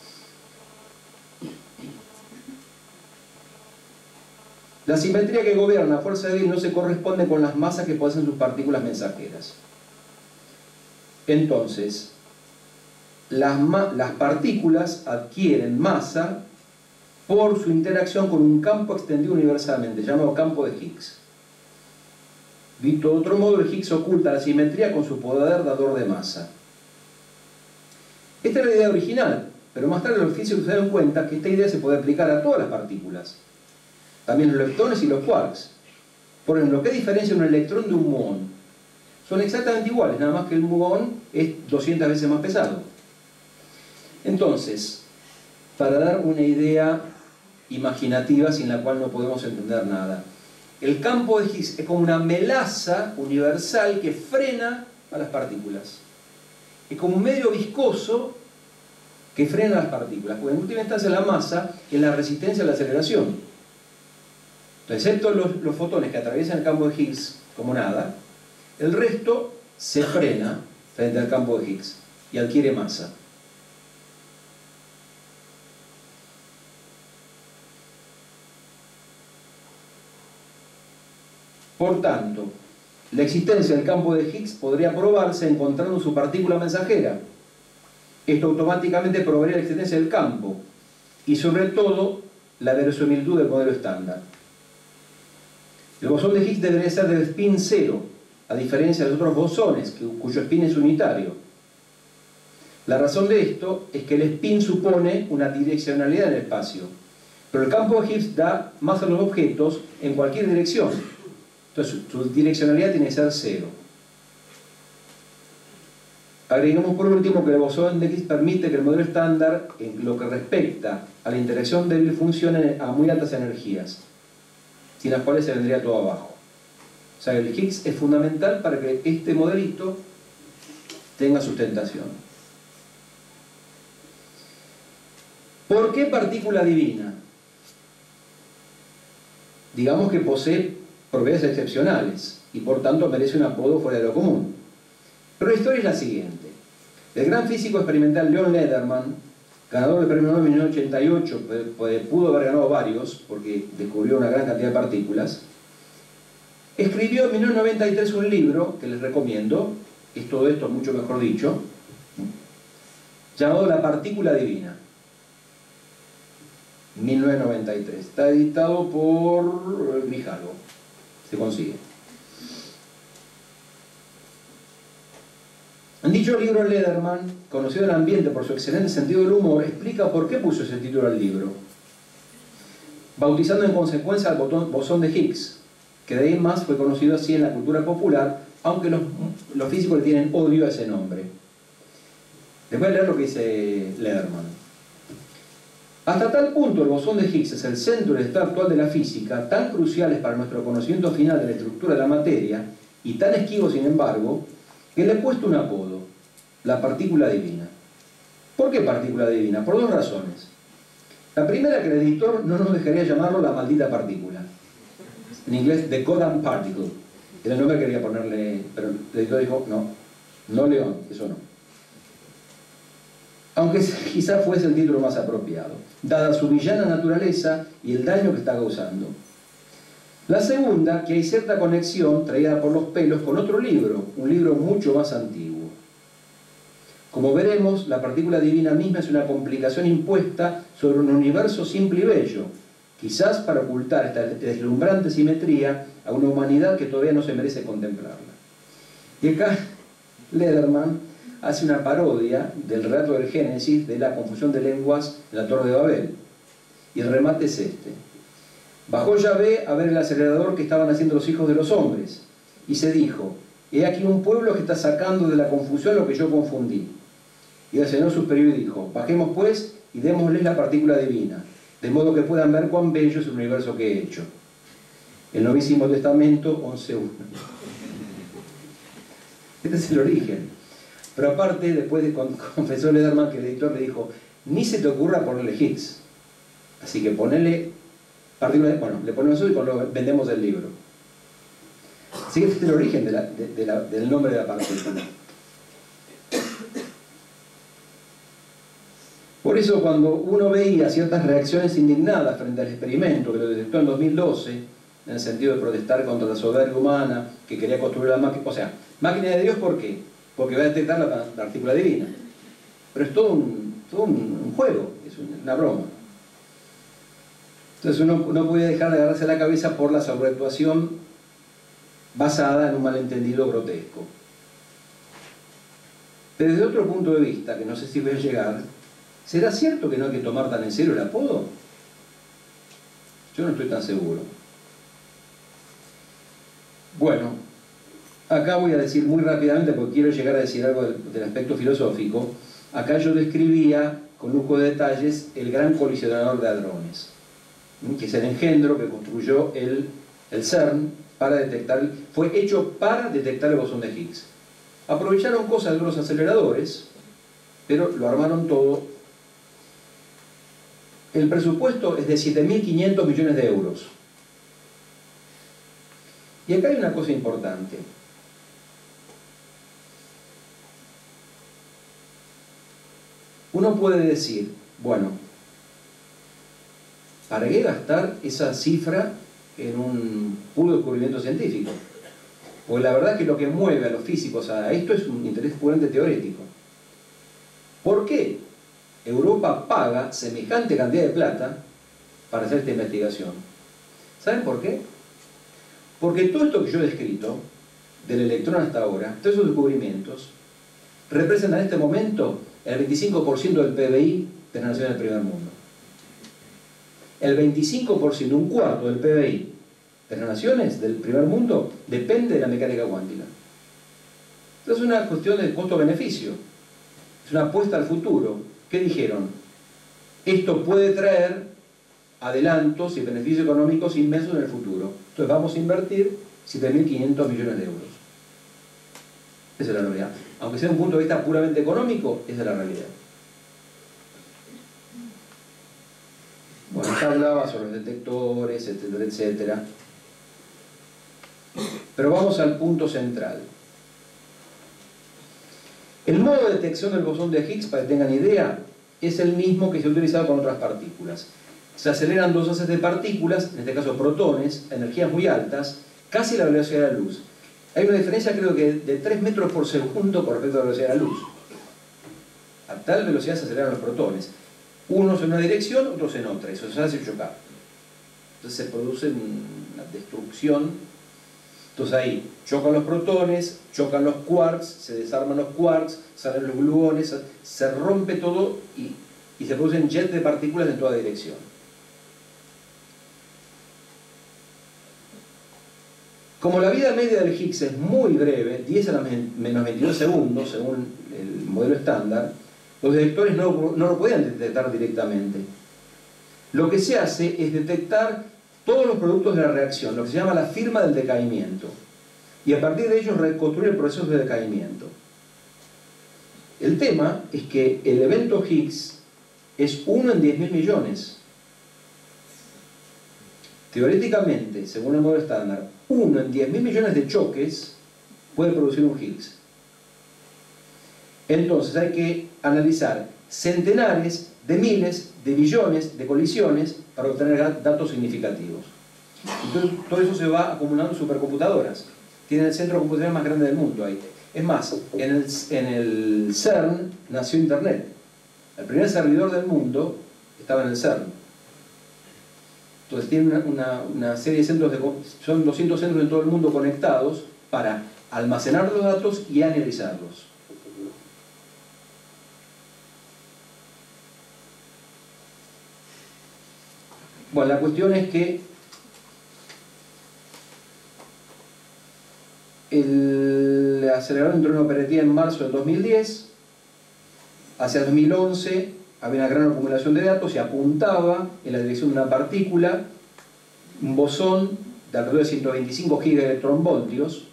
La simetría que gobierna la fuerza débil no se corresponde con las masas que poseen sus partículas mensajeras. Entonces, las, las partículas adquieren masa por su interacción con un campo extendido universalmente, llamado campo de Higgs. Dicho de otro modo, el Higgs oculta la simetría con su poder dador de masa. Esta es la idea original, pero más tarde los físicos se dan cuenta que esta idea se puede aplicar a todas las partículas, también los leptones y los quarks. Por ejemplo, ¿qué diferencia un electrón de un muón? Son exactamente iguales, nada más que el muón es doscientas veces más pesado. Entonces, para dar una idea imaginativa sin la cual no podemos entender nada, el campo de Higgs es como una melaza universal que frena a las partículas. Es como un medio viscoso que frena a las partículas, porque en última instancia la masa es la resistencia a la aceleración. Entonces, excepto los, los fotones que atraviesan el campo de Higgs como nada, el resto se frena frente al campo de Higgs y adquiere masa. Por tanto, la existencia del campo de Higgs podría probarse encontrando su partícula mensajera. Esto automáticamente probaría la existencia del campo y, sobre todo, la verosimilitud del modelo estándar. El bosón de Higgs debería ser de spin cero, a diferencia de los otros bosones, que, cuyo spin es unitario. La razón de esto es que el spin supone una direccionalidad en el espacio, pero el campo de Higgs da masa a los objetos en cualquier dirección. Entonces su, su direccionalidad tiene que ser cero. Agregamos por último que el bosón de Higgs permite que el modelo estándar, en lo que respecta a la interacción débil, funcione a muy altas energías, sin las cuales se vendría todo abajo. O sea, el Higgs es fundamental para que este modelito tenga sustentación. ¿Por qué partícula divina? Digamos que posee propiedades excepcionales y por tanto merece un apodo fuera de lo común. Pero la historia es la siguiente. El gran físico experimental Leon Lederman, ganador del premio Nobel en mil novecientos ochenta y ocho, pudo haber ganado varios porque descubrió una gran cantidad de partículas, Escribió en mil novecientos noventa y tres un libro que les recomiendo, es todo esto mucho mejor dicho, llamado La partícula divina. mil novecientos noventa y tres. Está editado por Grijalvo. Se consigue. En dicho libro, Lederman, conocido en el ambiente por su excelente sentido del humor, explica por qué puso ese título al libro, bautizando en consecuencia al botón, bosón de Higgs, que de ahí en más fue conocido así en la cultura popular, aunque los, los físicos le tienen odio a ese nombre. Les voy a leer lo que dice Lederman. Hasta tal punto el bosón de Higgs es el centro del estado actual de la física, tan cruciales para nuestro conocimiento final de la estructura de la materia, y tan esquivo sin embargo, que le he puesto un apodo, la partícula divina. ¿Por qué partícula divina? Por dos razones. La primera, que el editor no nos dejaría llamarlo la maldita partícula. En inglés, the goddamn particle. Era el nombre que quería ponerle, pero el editor dijo, no, no León, eso no. Aunque quizás fuese el título más apropiado, dada su villana naturaleza y el daño que está causando. La segunda, que hay cierta conexión traída por los pelos con otro libro, un libro mucho más antiguo. Como veremos, la partícula divina misma es una complicación impuesta sobre un universo simple y bello, quizás para ocultar esta deslumbrante simetría a una humanidad que todavía no se merece contemplarla. Y acá Lederman hace una parodia del relato del Génesis de la confusión de lenguas en la Torre de Babel. Y el remate es este. Bajó Yahvé a ver el acelerador que estaban haciendo los hijos de los hombres, y se dijo, he aquí un pueblo que está sacando de la confusión lo que yo confundí. Y el Señor superior dijo, bajemos pues y démosles la partícula divina, de modo que puedan ver cuán bello es el universo que he hecho. El Novísimo Testamento once uno. Este es el origen. Pero aparte, después de confesó Lederman que el editor le dijo, ni se te ocurra ponerle Higgs. Así que ponele partícula de, bueno, le ponemos eso y lo vendemos el libro. Así que este es el origen de la, de, de la, del nombre de la partícula. Por eso cuando uno veía ciertas reacciones indignadas frente al experimento que lo detectó en dos mil doce, en el sentido de protestar contra la soberbia humana que quería construir la máquina, o sea, máquina de Dios, ¿por qué? Porque va a detectar la, la partícula divina. Pero es todo un, todo un, un juego, es una broma. Entonces uno no puede dejar de agarrarse la cabeza por la sobreactuación basada en un malentendido grotesco. Pero desde otro punto de vista, que no sé si voy a llegar, ¿será cierto que no hay que tomar tan en serio el apodo? Yo no estoy tan seguro. Bueno, acá voy a decir muy rápidamente, porque quiero llegar a decir algo del, del aspecto filosófico. Acá yo describía, con lujo de detalles, el gran colisionador de hadrones, que es el engendro que construyó el, el CERN para detectar, fue hecho para detectar el bosón de Higgs. Aprovecharon cosas de los aceleradores, pero lo armaron todo. El presupuesto es de siete mil quinientos millones de euros. Y acá hay una cosa importante. Uno puede decir, bueno, ¿para qué gastar esa cifra en un puro descubrimiento científico? Porque la verdad es que lo que mueve a los físicos a esto es un interés puramente teórico. ¿Por qué Europa paga semejante cantidad de plata para hacer esta investigación? ¿Saben por qué? Porque todo esto que yo he descrito, del electrón hasta ahora, todos esos descubrimientos, representan en este momento el veinticinco por ciento del P B I de las naciones del primer mundo. El veinticinco por ciento, un cuarto del P B I de las naciones del primer mundo, depende de la mecánica cuántica. Entonces es una cuestión de costo-beneficio. Es una apuesta al futuro. ¿Qué dijeron? Esto puede traer adelantos y beneficios económicos inmensos en el futuro. Entonces vamos a invertir siete mil quinientos millones de euros. Esa es la realidad. Aunque sea un punto de vista puramente económico, esa es la realidad. Bueno, ya hablaba sobre los detectores, etcétera, etcétera. Pero vamos al punto central. El modo de detección del bosón de Higgs, para que tengan idea, es el mismo que se ha utilizado con otras partículas. Se aceleran dos haces de partículas, en este caso protones, a energías muy altas, casi la velocidad de la luz. Hay una diferencia, creo que de tres metros por segundo con respecto a la velocidad de la luz. A tal velocidad se aceleran los protones. Unos en una dirección, otros en otra. Eso se hace chocar. Entonces se produce una destrucción. Entonces ahí chocan los protones, chocan los quarks, se desarman los quarks, salen los gluones, se rompe todo y, y se producen jets de partículas en toda dirección. Como la vida media del Higgs es muy breve, diez a la menos veintidós segundos, según el modelo estándar, los detectores no, no lo podían detectar directamente. Lo que se hace es detectar todos los productos de la reacción, lo que se llama la firma del decaimiento, y a partir de ellos reconstruir el proceso de decaimiento. El tema es que el evento Higgs es uno en diez mil millones. Teóricamente, según el modelo estándar, uno en diez mil millones de choques puede producir un Higgs. Entonces hay que analizar centenares de miles de billones de colisiones para obtener datos significativos. Entonces todo eso se va acumulando en supercomputadoras. Tiene el centro computacional más grande del mundo ahí. Es más, en el, en el CERN nació Internet. El primer servidor del mundo estaba en el CERN. Entonces tiene una, una, una serie de centros, de, son doscientos centros en todo el mundo conectados para almacenar los datos y analizarlos. Bueno, la cuestión es que el acelerador entró en operativa en marzo del dos mil diez, hacia el dos mil once había una gran acumulación de datos y apuntaba en la dirección de una partícula, un bosón de alrededor de ciento veinticinco gigaelectronvoltios.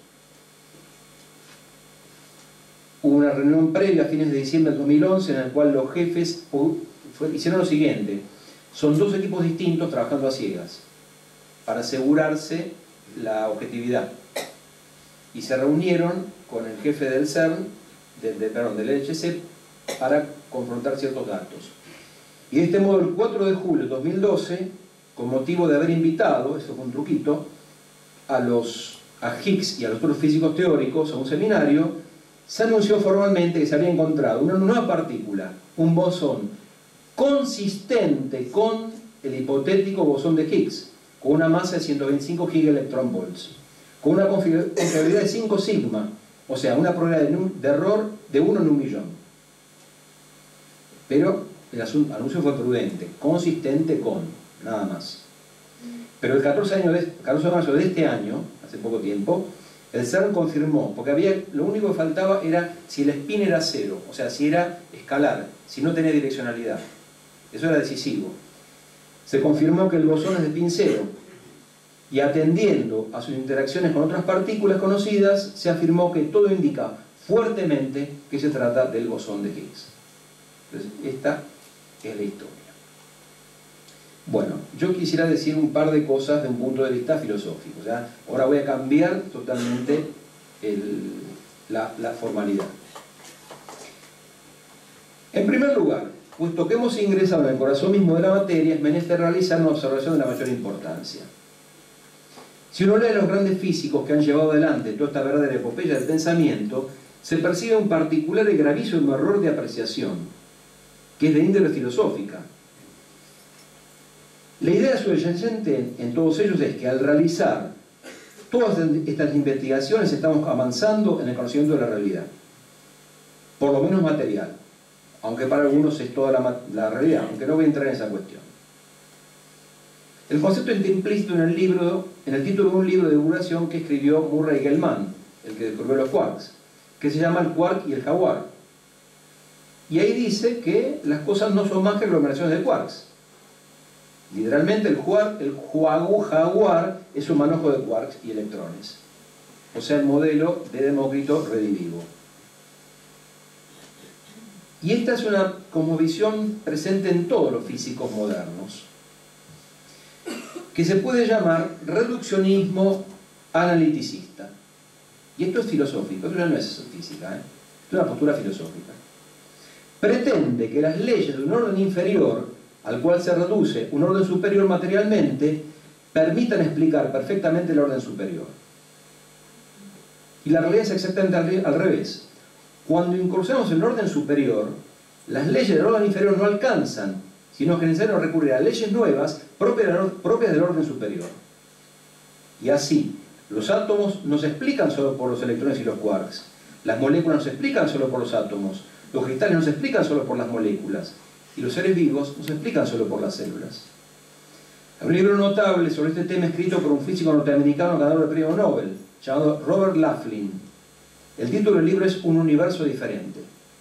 Hubo una reunión previa a fines de diciembre del dos mil once en la cual los jefes hicieron lo siguiente. Son dos equipos distintos trabajando a ciegas para asegurarse la objetividad. Y se reunieron con el jefe del CERN, del, de, perdón, del L H C, para confrontar ciertos datos. Y de este modo, el cuatro de julio de dos mil doce, con motivo de haber invitado, esto fue un truquito, a, los, a Higgs y a los otros físicos teóricos a un seminario, se anunció formalmente que se había encontrado una nueva partícula, un bosón, consistente con el hipotético bosón de Higgs, con una masa de ciento veinticinco gigaelectronvolts, con una confiabilidad de cinco sigma, o sea, una probabilidad de error de uno en un millón. Pero el anuncio fue prudente, consistente con, nada más. Pero el catorce de marzo de este año, hace poco tiempo, el CERN confirmó, porque había, lo único que faltaba era si el spin era cero, o sea, si era escalar, si no tenía direccionalidad. Eso era decisivo. Se confirmó que el bosón es de spin cero, y atendiendo a sus interacciones con otras partículas conocidas, se afirmó que todo indica fuertemente que se trata del bosón de Higgs. Entonces, esta es la historia. Bueno, yo quisiera decir un par de cosas de un punto de vista filosófico. ¿Ya? Ahora voy a cambiar totalmente el, la, la formalidad. En primer lugar, puesto que hemos ingresado en el corazón mismo de la materia, es menester realizar una observación de la mayor importancia. Si uno lee los grandes físicos que han llevado adelante toda esta verdadera epopeya del pensamiento, se percibe un particular y gravísimo error de apreciación, que es de índole filosófica. La idea subyacente en todos ellos es que al realizar todas estas investigaciones estamos avanzando en el conocimiento de la realidad, por lo menos material, aunque para algunos es toda la, la realidad, aunque no voy a entrar en esa cuestión. El concepto está implícito en el, libro, en el título de un libro de divulgación que escribió Murray Gell-Mann, el que descubrió los quarks, que se llama El quark y el jaguar. Y ahí dice que las cosas no son más que aglomeraciones de quarks. Literalmente el, quark, el jaguar es un manojo de quarks y electrones. O sea, el modelo de Demócrito redivivo. Y esta es una cosmovisión presente en todos los físicos modernos, que se puede llamar reduccionismo analiticista. Y esto es filosófico, esto ya no es física, ¿eh? Es una postura filosófica. Pretende que las leyes de un orden inferior, al cual se reduce un orden superior materialmente, permitan explicar perfectamente el orden superior. Y la realidad es exactamente al, al revés. Cuando incursionamos en el orden superior, las leyes del orden inferior no alcanzan, sino que es necesario recurrir a leyes nuevas propias, propias del orden superior. Y así, los átomos no se explican solo por los electrones y los quarks, las moléculas no se explican solo por los átomos, los cristales no se explican solo por las moléculas, y los seres vivos no se explican solo por las células. Hay un libro notable sobre este tema escrito por un físico norteamericano ganador del premio Nobel, llamado Robert Laughlin. El título del libro es Un universo diferente.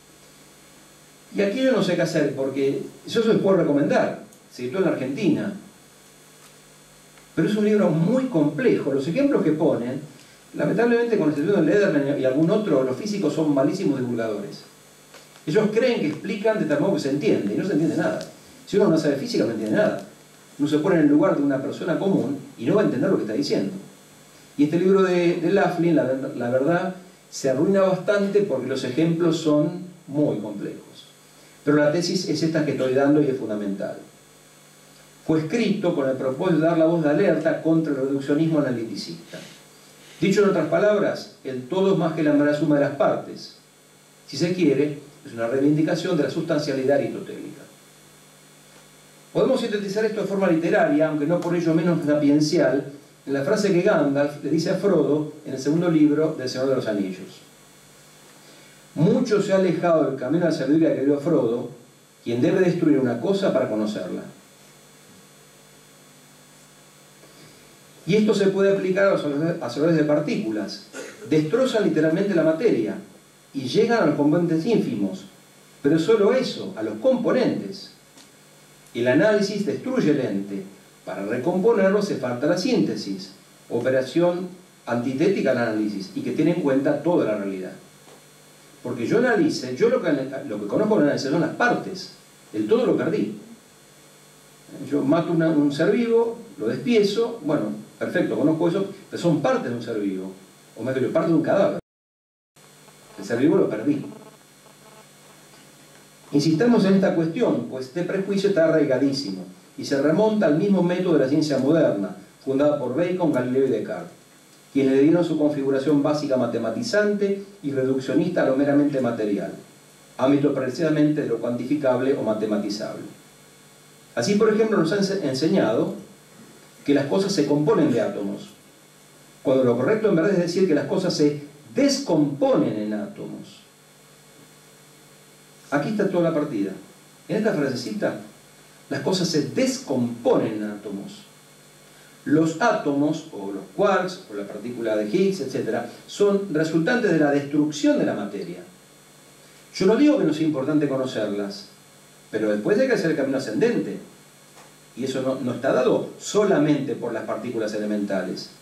Y aquí yo no sé qué hacer, porque yo se lo puedo recomendar, se editó en la Argentina. Pero es un libro muy complejo. Los ejemplos que ponen, lamentablemente con excepción de Lederman y algún otro, los físicos son malísimos divulgadores. Ellos creen que explican de tal modo que se entiende, y no se entiende nada. Si uno no sabe física, no entiende nada. Uno se pone en el lugar de una persona común y no va a entender lo que está diciendo. Y este libro de, de Laughlin, la, la verdad, se arruina bastante porque los ejemplos son muy complejos. Pero la tesis es esta que estoy dando y es fundamental. Fue escrito con el propósito de dar la voz de alerta contra el reduccionismo analiticista. Dicho en otras palabras, el todo es más que la mera suma de las partes. Si se quiere, es una reivindicación de la sustancialidad aristotélica. Podemos sintetizar esto de forma literaria, aunque no por ello menos sapiencial, en la frase que Gandalf le dice a Frodo en el segundo libro del Señor de los Anillos. Mucho se ha alejado del camino de la sabiduría que dio Frodo, quien debe destruir una cosa para conocerla. Y esto se puede aplicar a los aceleradores de partículas. Destrozan literalmente la materia y llegan a los componentes ínfimos, pero solo eso, a los componentes. El análisis destruye el ente. Para recomponerlo se falta la síntesis, operación antitética al análisis y que tiene en cuenta toda la realidad. Porque yo analice, yo lo que, lo que conozco del análisis son las partes, el todo lo perdí. Yo mato una, un ser vivo, lo despiezo, bueno, perfecto, conozco eso, pero son partes de un ser vivo, o mejor dicho, parte de un cadáver. El ser vivo lo perdí. Insistamos en esta cuestión, pues este prejuicio está arraigadísimo y se remonta al mismo método de la ciencia moderna, fundada por Bacon, Galileo y Descartes, quienes le dieron su configuración básica matematizante y reduccionista a lo meramente material, ámbito precisamente de lo cuantificable o matematizable. Así, por ejemplo, nos han enseñado que las cosas se componen de átomos, cuando lo correcto en verdad es decir que las cosas se descomponen en átomos. Aquí está toda la partida. En esta frasecita, las cosas se descomponen en átomos. Los átomos, o los quarks, o la partícula de Higgs, etcétera, son resultantes de la destrucción de la materia. Yo no digo que no sea importante conocerlas, pero después hay que hacer el camino ascendente. Y eso no, no está dado solamente por las partículas elementales.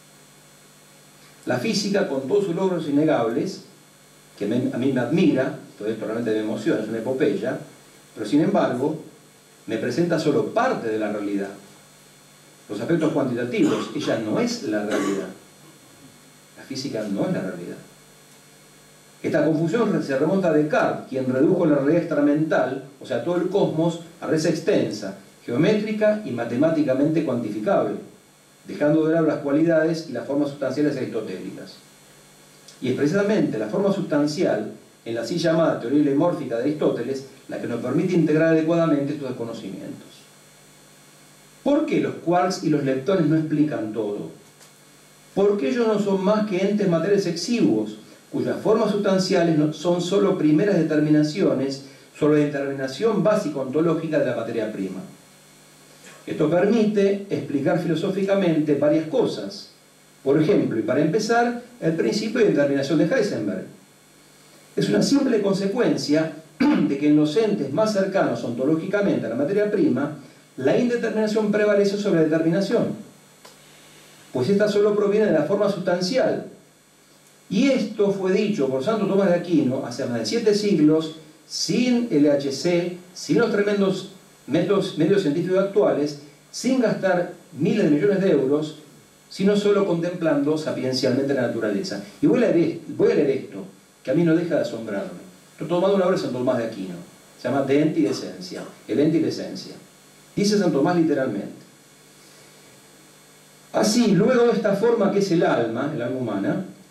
La física, con todos sus logros innegables, que me, a mí me admira, todo esto realmente me emociona, es una epopeya, pero sin embargo, me presenta solo parte de la realidad. Los aspectos cuantitativos, ella no es la realidad. La física no es la realidad. Esta confusión se remonta a Descartes, quien redujo la realidad extramental, o sea, todo el cosmos, a res extensa, geométrica y matemáticamente cuantificable, dejando de lado las cualidades y las formas sustanciales aristotélicas. Y es precisamente la forma sustancial, en la así llamada teoría hilemórfica de Aristóteles, la que nos permite integrar adecuadamente estos conocimientos. ¿Por qué los quarks y los leptones no explican todo? Porque ellos no son más que entes materiales exiguos, cuyas formas sustanciales son solo primeras determinaciones sobre la determinación básica ontológica de la materia prima. Esto permite explicar filosóficamente varias cosas. Por ejemplo, y para empezar, el principio de determinación de Heisenberg. Es una simple consecuencia de que en los entes más cercanos ontológicamente a la materia prima, la indeterminación prevalece sobre la determinación, pues esta solo proviene de la forma sustancial. Y esto fue dicho por Santo Tomás de Aquino hace más de siete siglos, sin el H C, sin los tremendos métodos, medios científicos actuales, sin gastar miles de millones de euros, sino solo contemplando sapiencialmente la naturaleza. Y voy a leer, voy a leer esto, que a mí no deja de asombrarme. Estoy tomando una obra de Santo Tomás de Aquino, se llama De Ente y de Esencia, el ente y la esencia. Dice Santo Tomás literalmente: así, luego de esta forma que es el alma, el alma humana,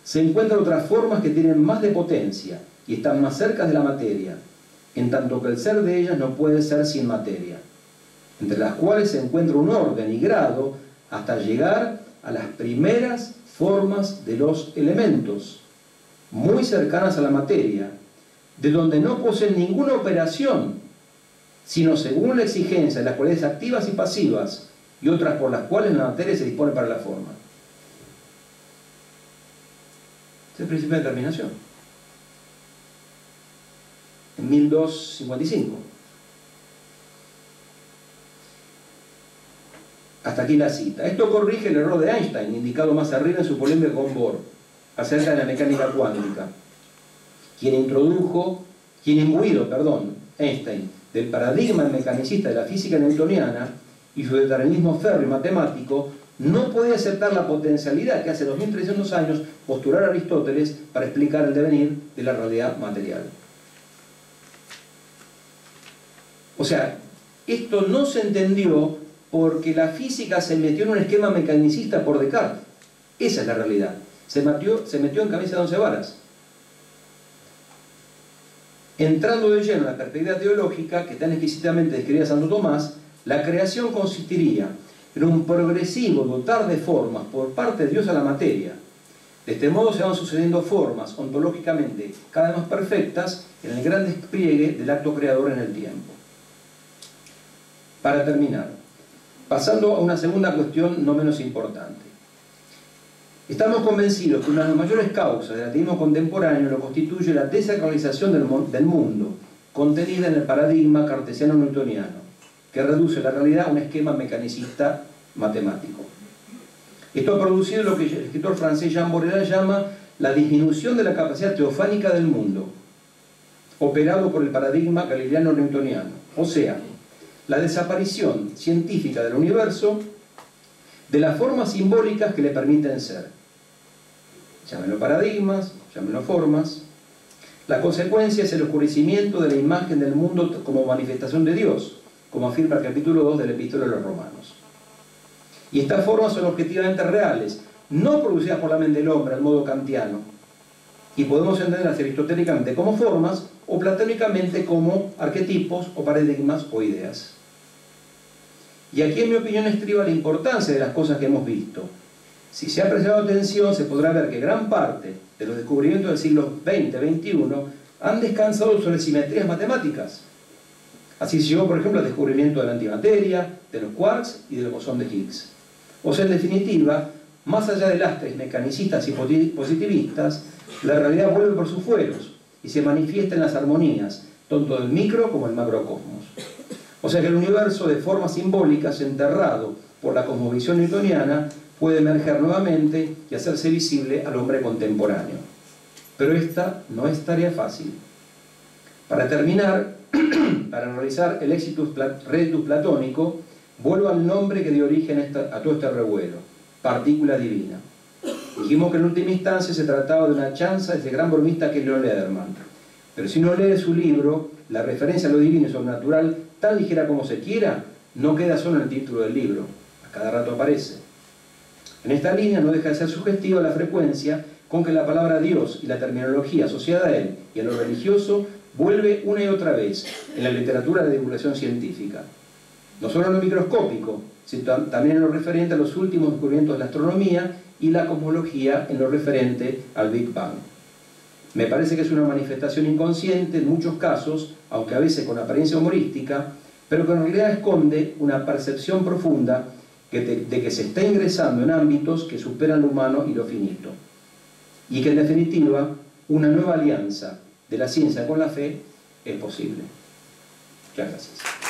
se encuentran otras formas que tienen más de potencia y están más cerca de la materia, en tanto que el ser de ellas no puede ser sin materia, entre las cuales se encuentra un orden y grado hasta llegar a las primeras formas de los elementos, muy cercanas a la materia, de donde no poseen ninguna operación, sino según la exigencia de las cualidades activas y pasivas, y otras por las cuales la materia se dispone para la forma. Este es el principio de determinación. En mil doscientos cincuenta y cinco. Hasta aquí la cita. Esto corrige el error de Einstein, indicado más arriba en su polémica con Bohr, acerca de la mecánica cuántica, quien introdujo, quien imbuido, perdón, Einstein, del paradigma mecanicista de la física newtoniana y su determinismo férreo y matemático, no podía aceptar la potencialidad que hace dos mil trescientos años postulara Aristóteles para explicar el devenir de la realidad material. O sea, esto no se entendió porque la física se metió en un esquema mecanicista por Descartes. Esa es la realidad. Se metió, se metió en camisa de once varas. Entrando de lleno en la perspectiva teológica, que tan exquisitamente describía Santo Tomás, la creación consistiría en un progresivo dotar de formas por parte de Dios a la materia. De este modo se van sucediendo formas ontológicamente cada vez más perfectas en el gran despliegue del acto creador en el tiempo. Para terminar, pasando a una segunda cuestión no menos importante. Estamos convencidos que una de las mayores causas del ateísmo contemporáneo lo constituye la desacralización del, del mundo, contenida en el paradigma cartesiano-newtoniano, que reduce la realidad a un esquema mecanicista matemático. Esto ha producido lo que el escritor francés Jean Baudrillard llama la disminución de la capacidad teofánica del mundo, operado por el paradigma galileano-newtoniano, o sea, la desaparición científica del universo de las formas simbólicas que le permiten ser. Llámenlo paradigmas, llámenlo formas. La consecuencia es el oscurecimiento de la imagen del mundo como manifestación de Dios, como afirma el capítulo dos del Epístola de los Romanos. Y estas formas son objetivamente reales, no producidas por la mente del hombre al modo kantiano, y podemos entenderlas aristotélicamente como formas o platónicamente como arquetipos o paradigmas o ideas. Y aquí, en mi opinión, estriba la importancia de las cosas que hemos visto. Si se ha prestado atención, se podrá ver que gran parte de los descubrimientos del siglo veinte veintiuno han descansado sobre simetrías matemáticas. Así se llegó, por ejemplo, al descubrimiento de la antimateria, de los quarks y del bosón de Higgs. O sea, en definitiva, más allá de lastres mecanicistas y positivistas, la realidad vuelve por sus fueros y se manifiesta en las armonías, tanto del micro como el macrocosmos. O sea que el universo de formas simbólicas, enterrado por la cosmovisión newtoniana, puede emerger nuevamente y hacerse visible al hombre contemporáneo. Pero esta no es tarea fácil. Para terminar, para analizar el exitus redictus platónico, vuelvo al nombre que dio origen a todo este revuelo: partícula divina. Dijimos que en última instancia se trataba de una chanza de ese gran bromista que es Leon Lederman. Pero si uno lee su libro, la referencia a lo divino y sobrenatural, tan ligera como se quiera, no queda solo en el título del libro, a cada rato aparece. En esta línea no deja de ser sugestiva la frecuencia con que la palabra Dios y la terminología asociada a él y a lo religioso vuelve una y otra vez en la literatura de divulgación científica. No solo en lo microscópico, sino también en lo referente a los últimos descubrimientos de la astronomía y la cosmología en lo referente al Big Bang. Me parece que es una manifestación inconsciente en muchos casos, aunque a veces con apariencia humorística, pero que en realidad esconde una percepción profunda que te, de que se está ingresando en ámbitos que superan lo humano y lo finito. Y que en definitiva, una nueva alianza de la ciencia con la fe es posible. Muchas gracias.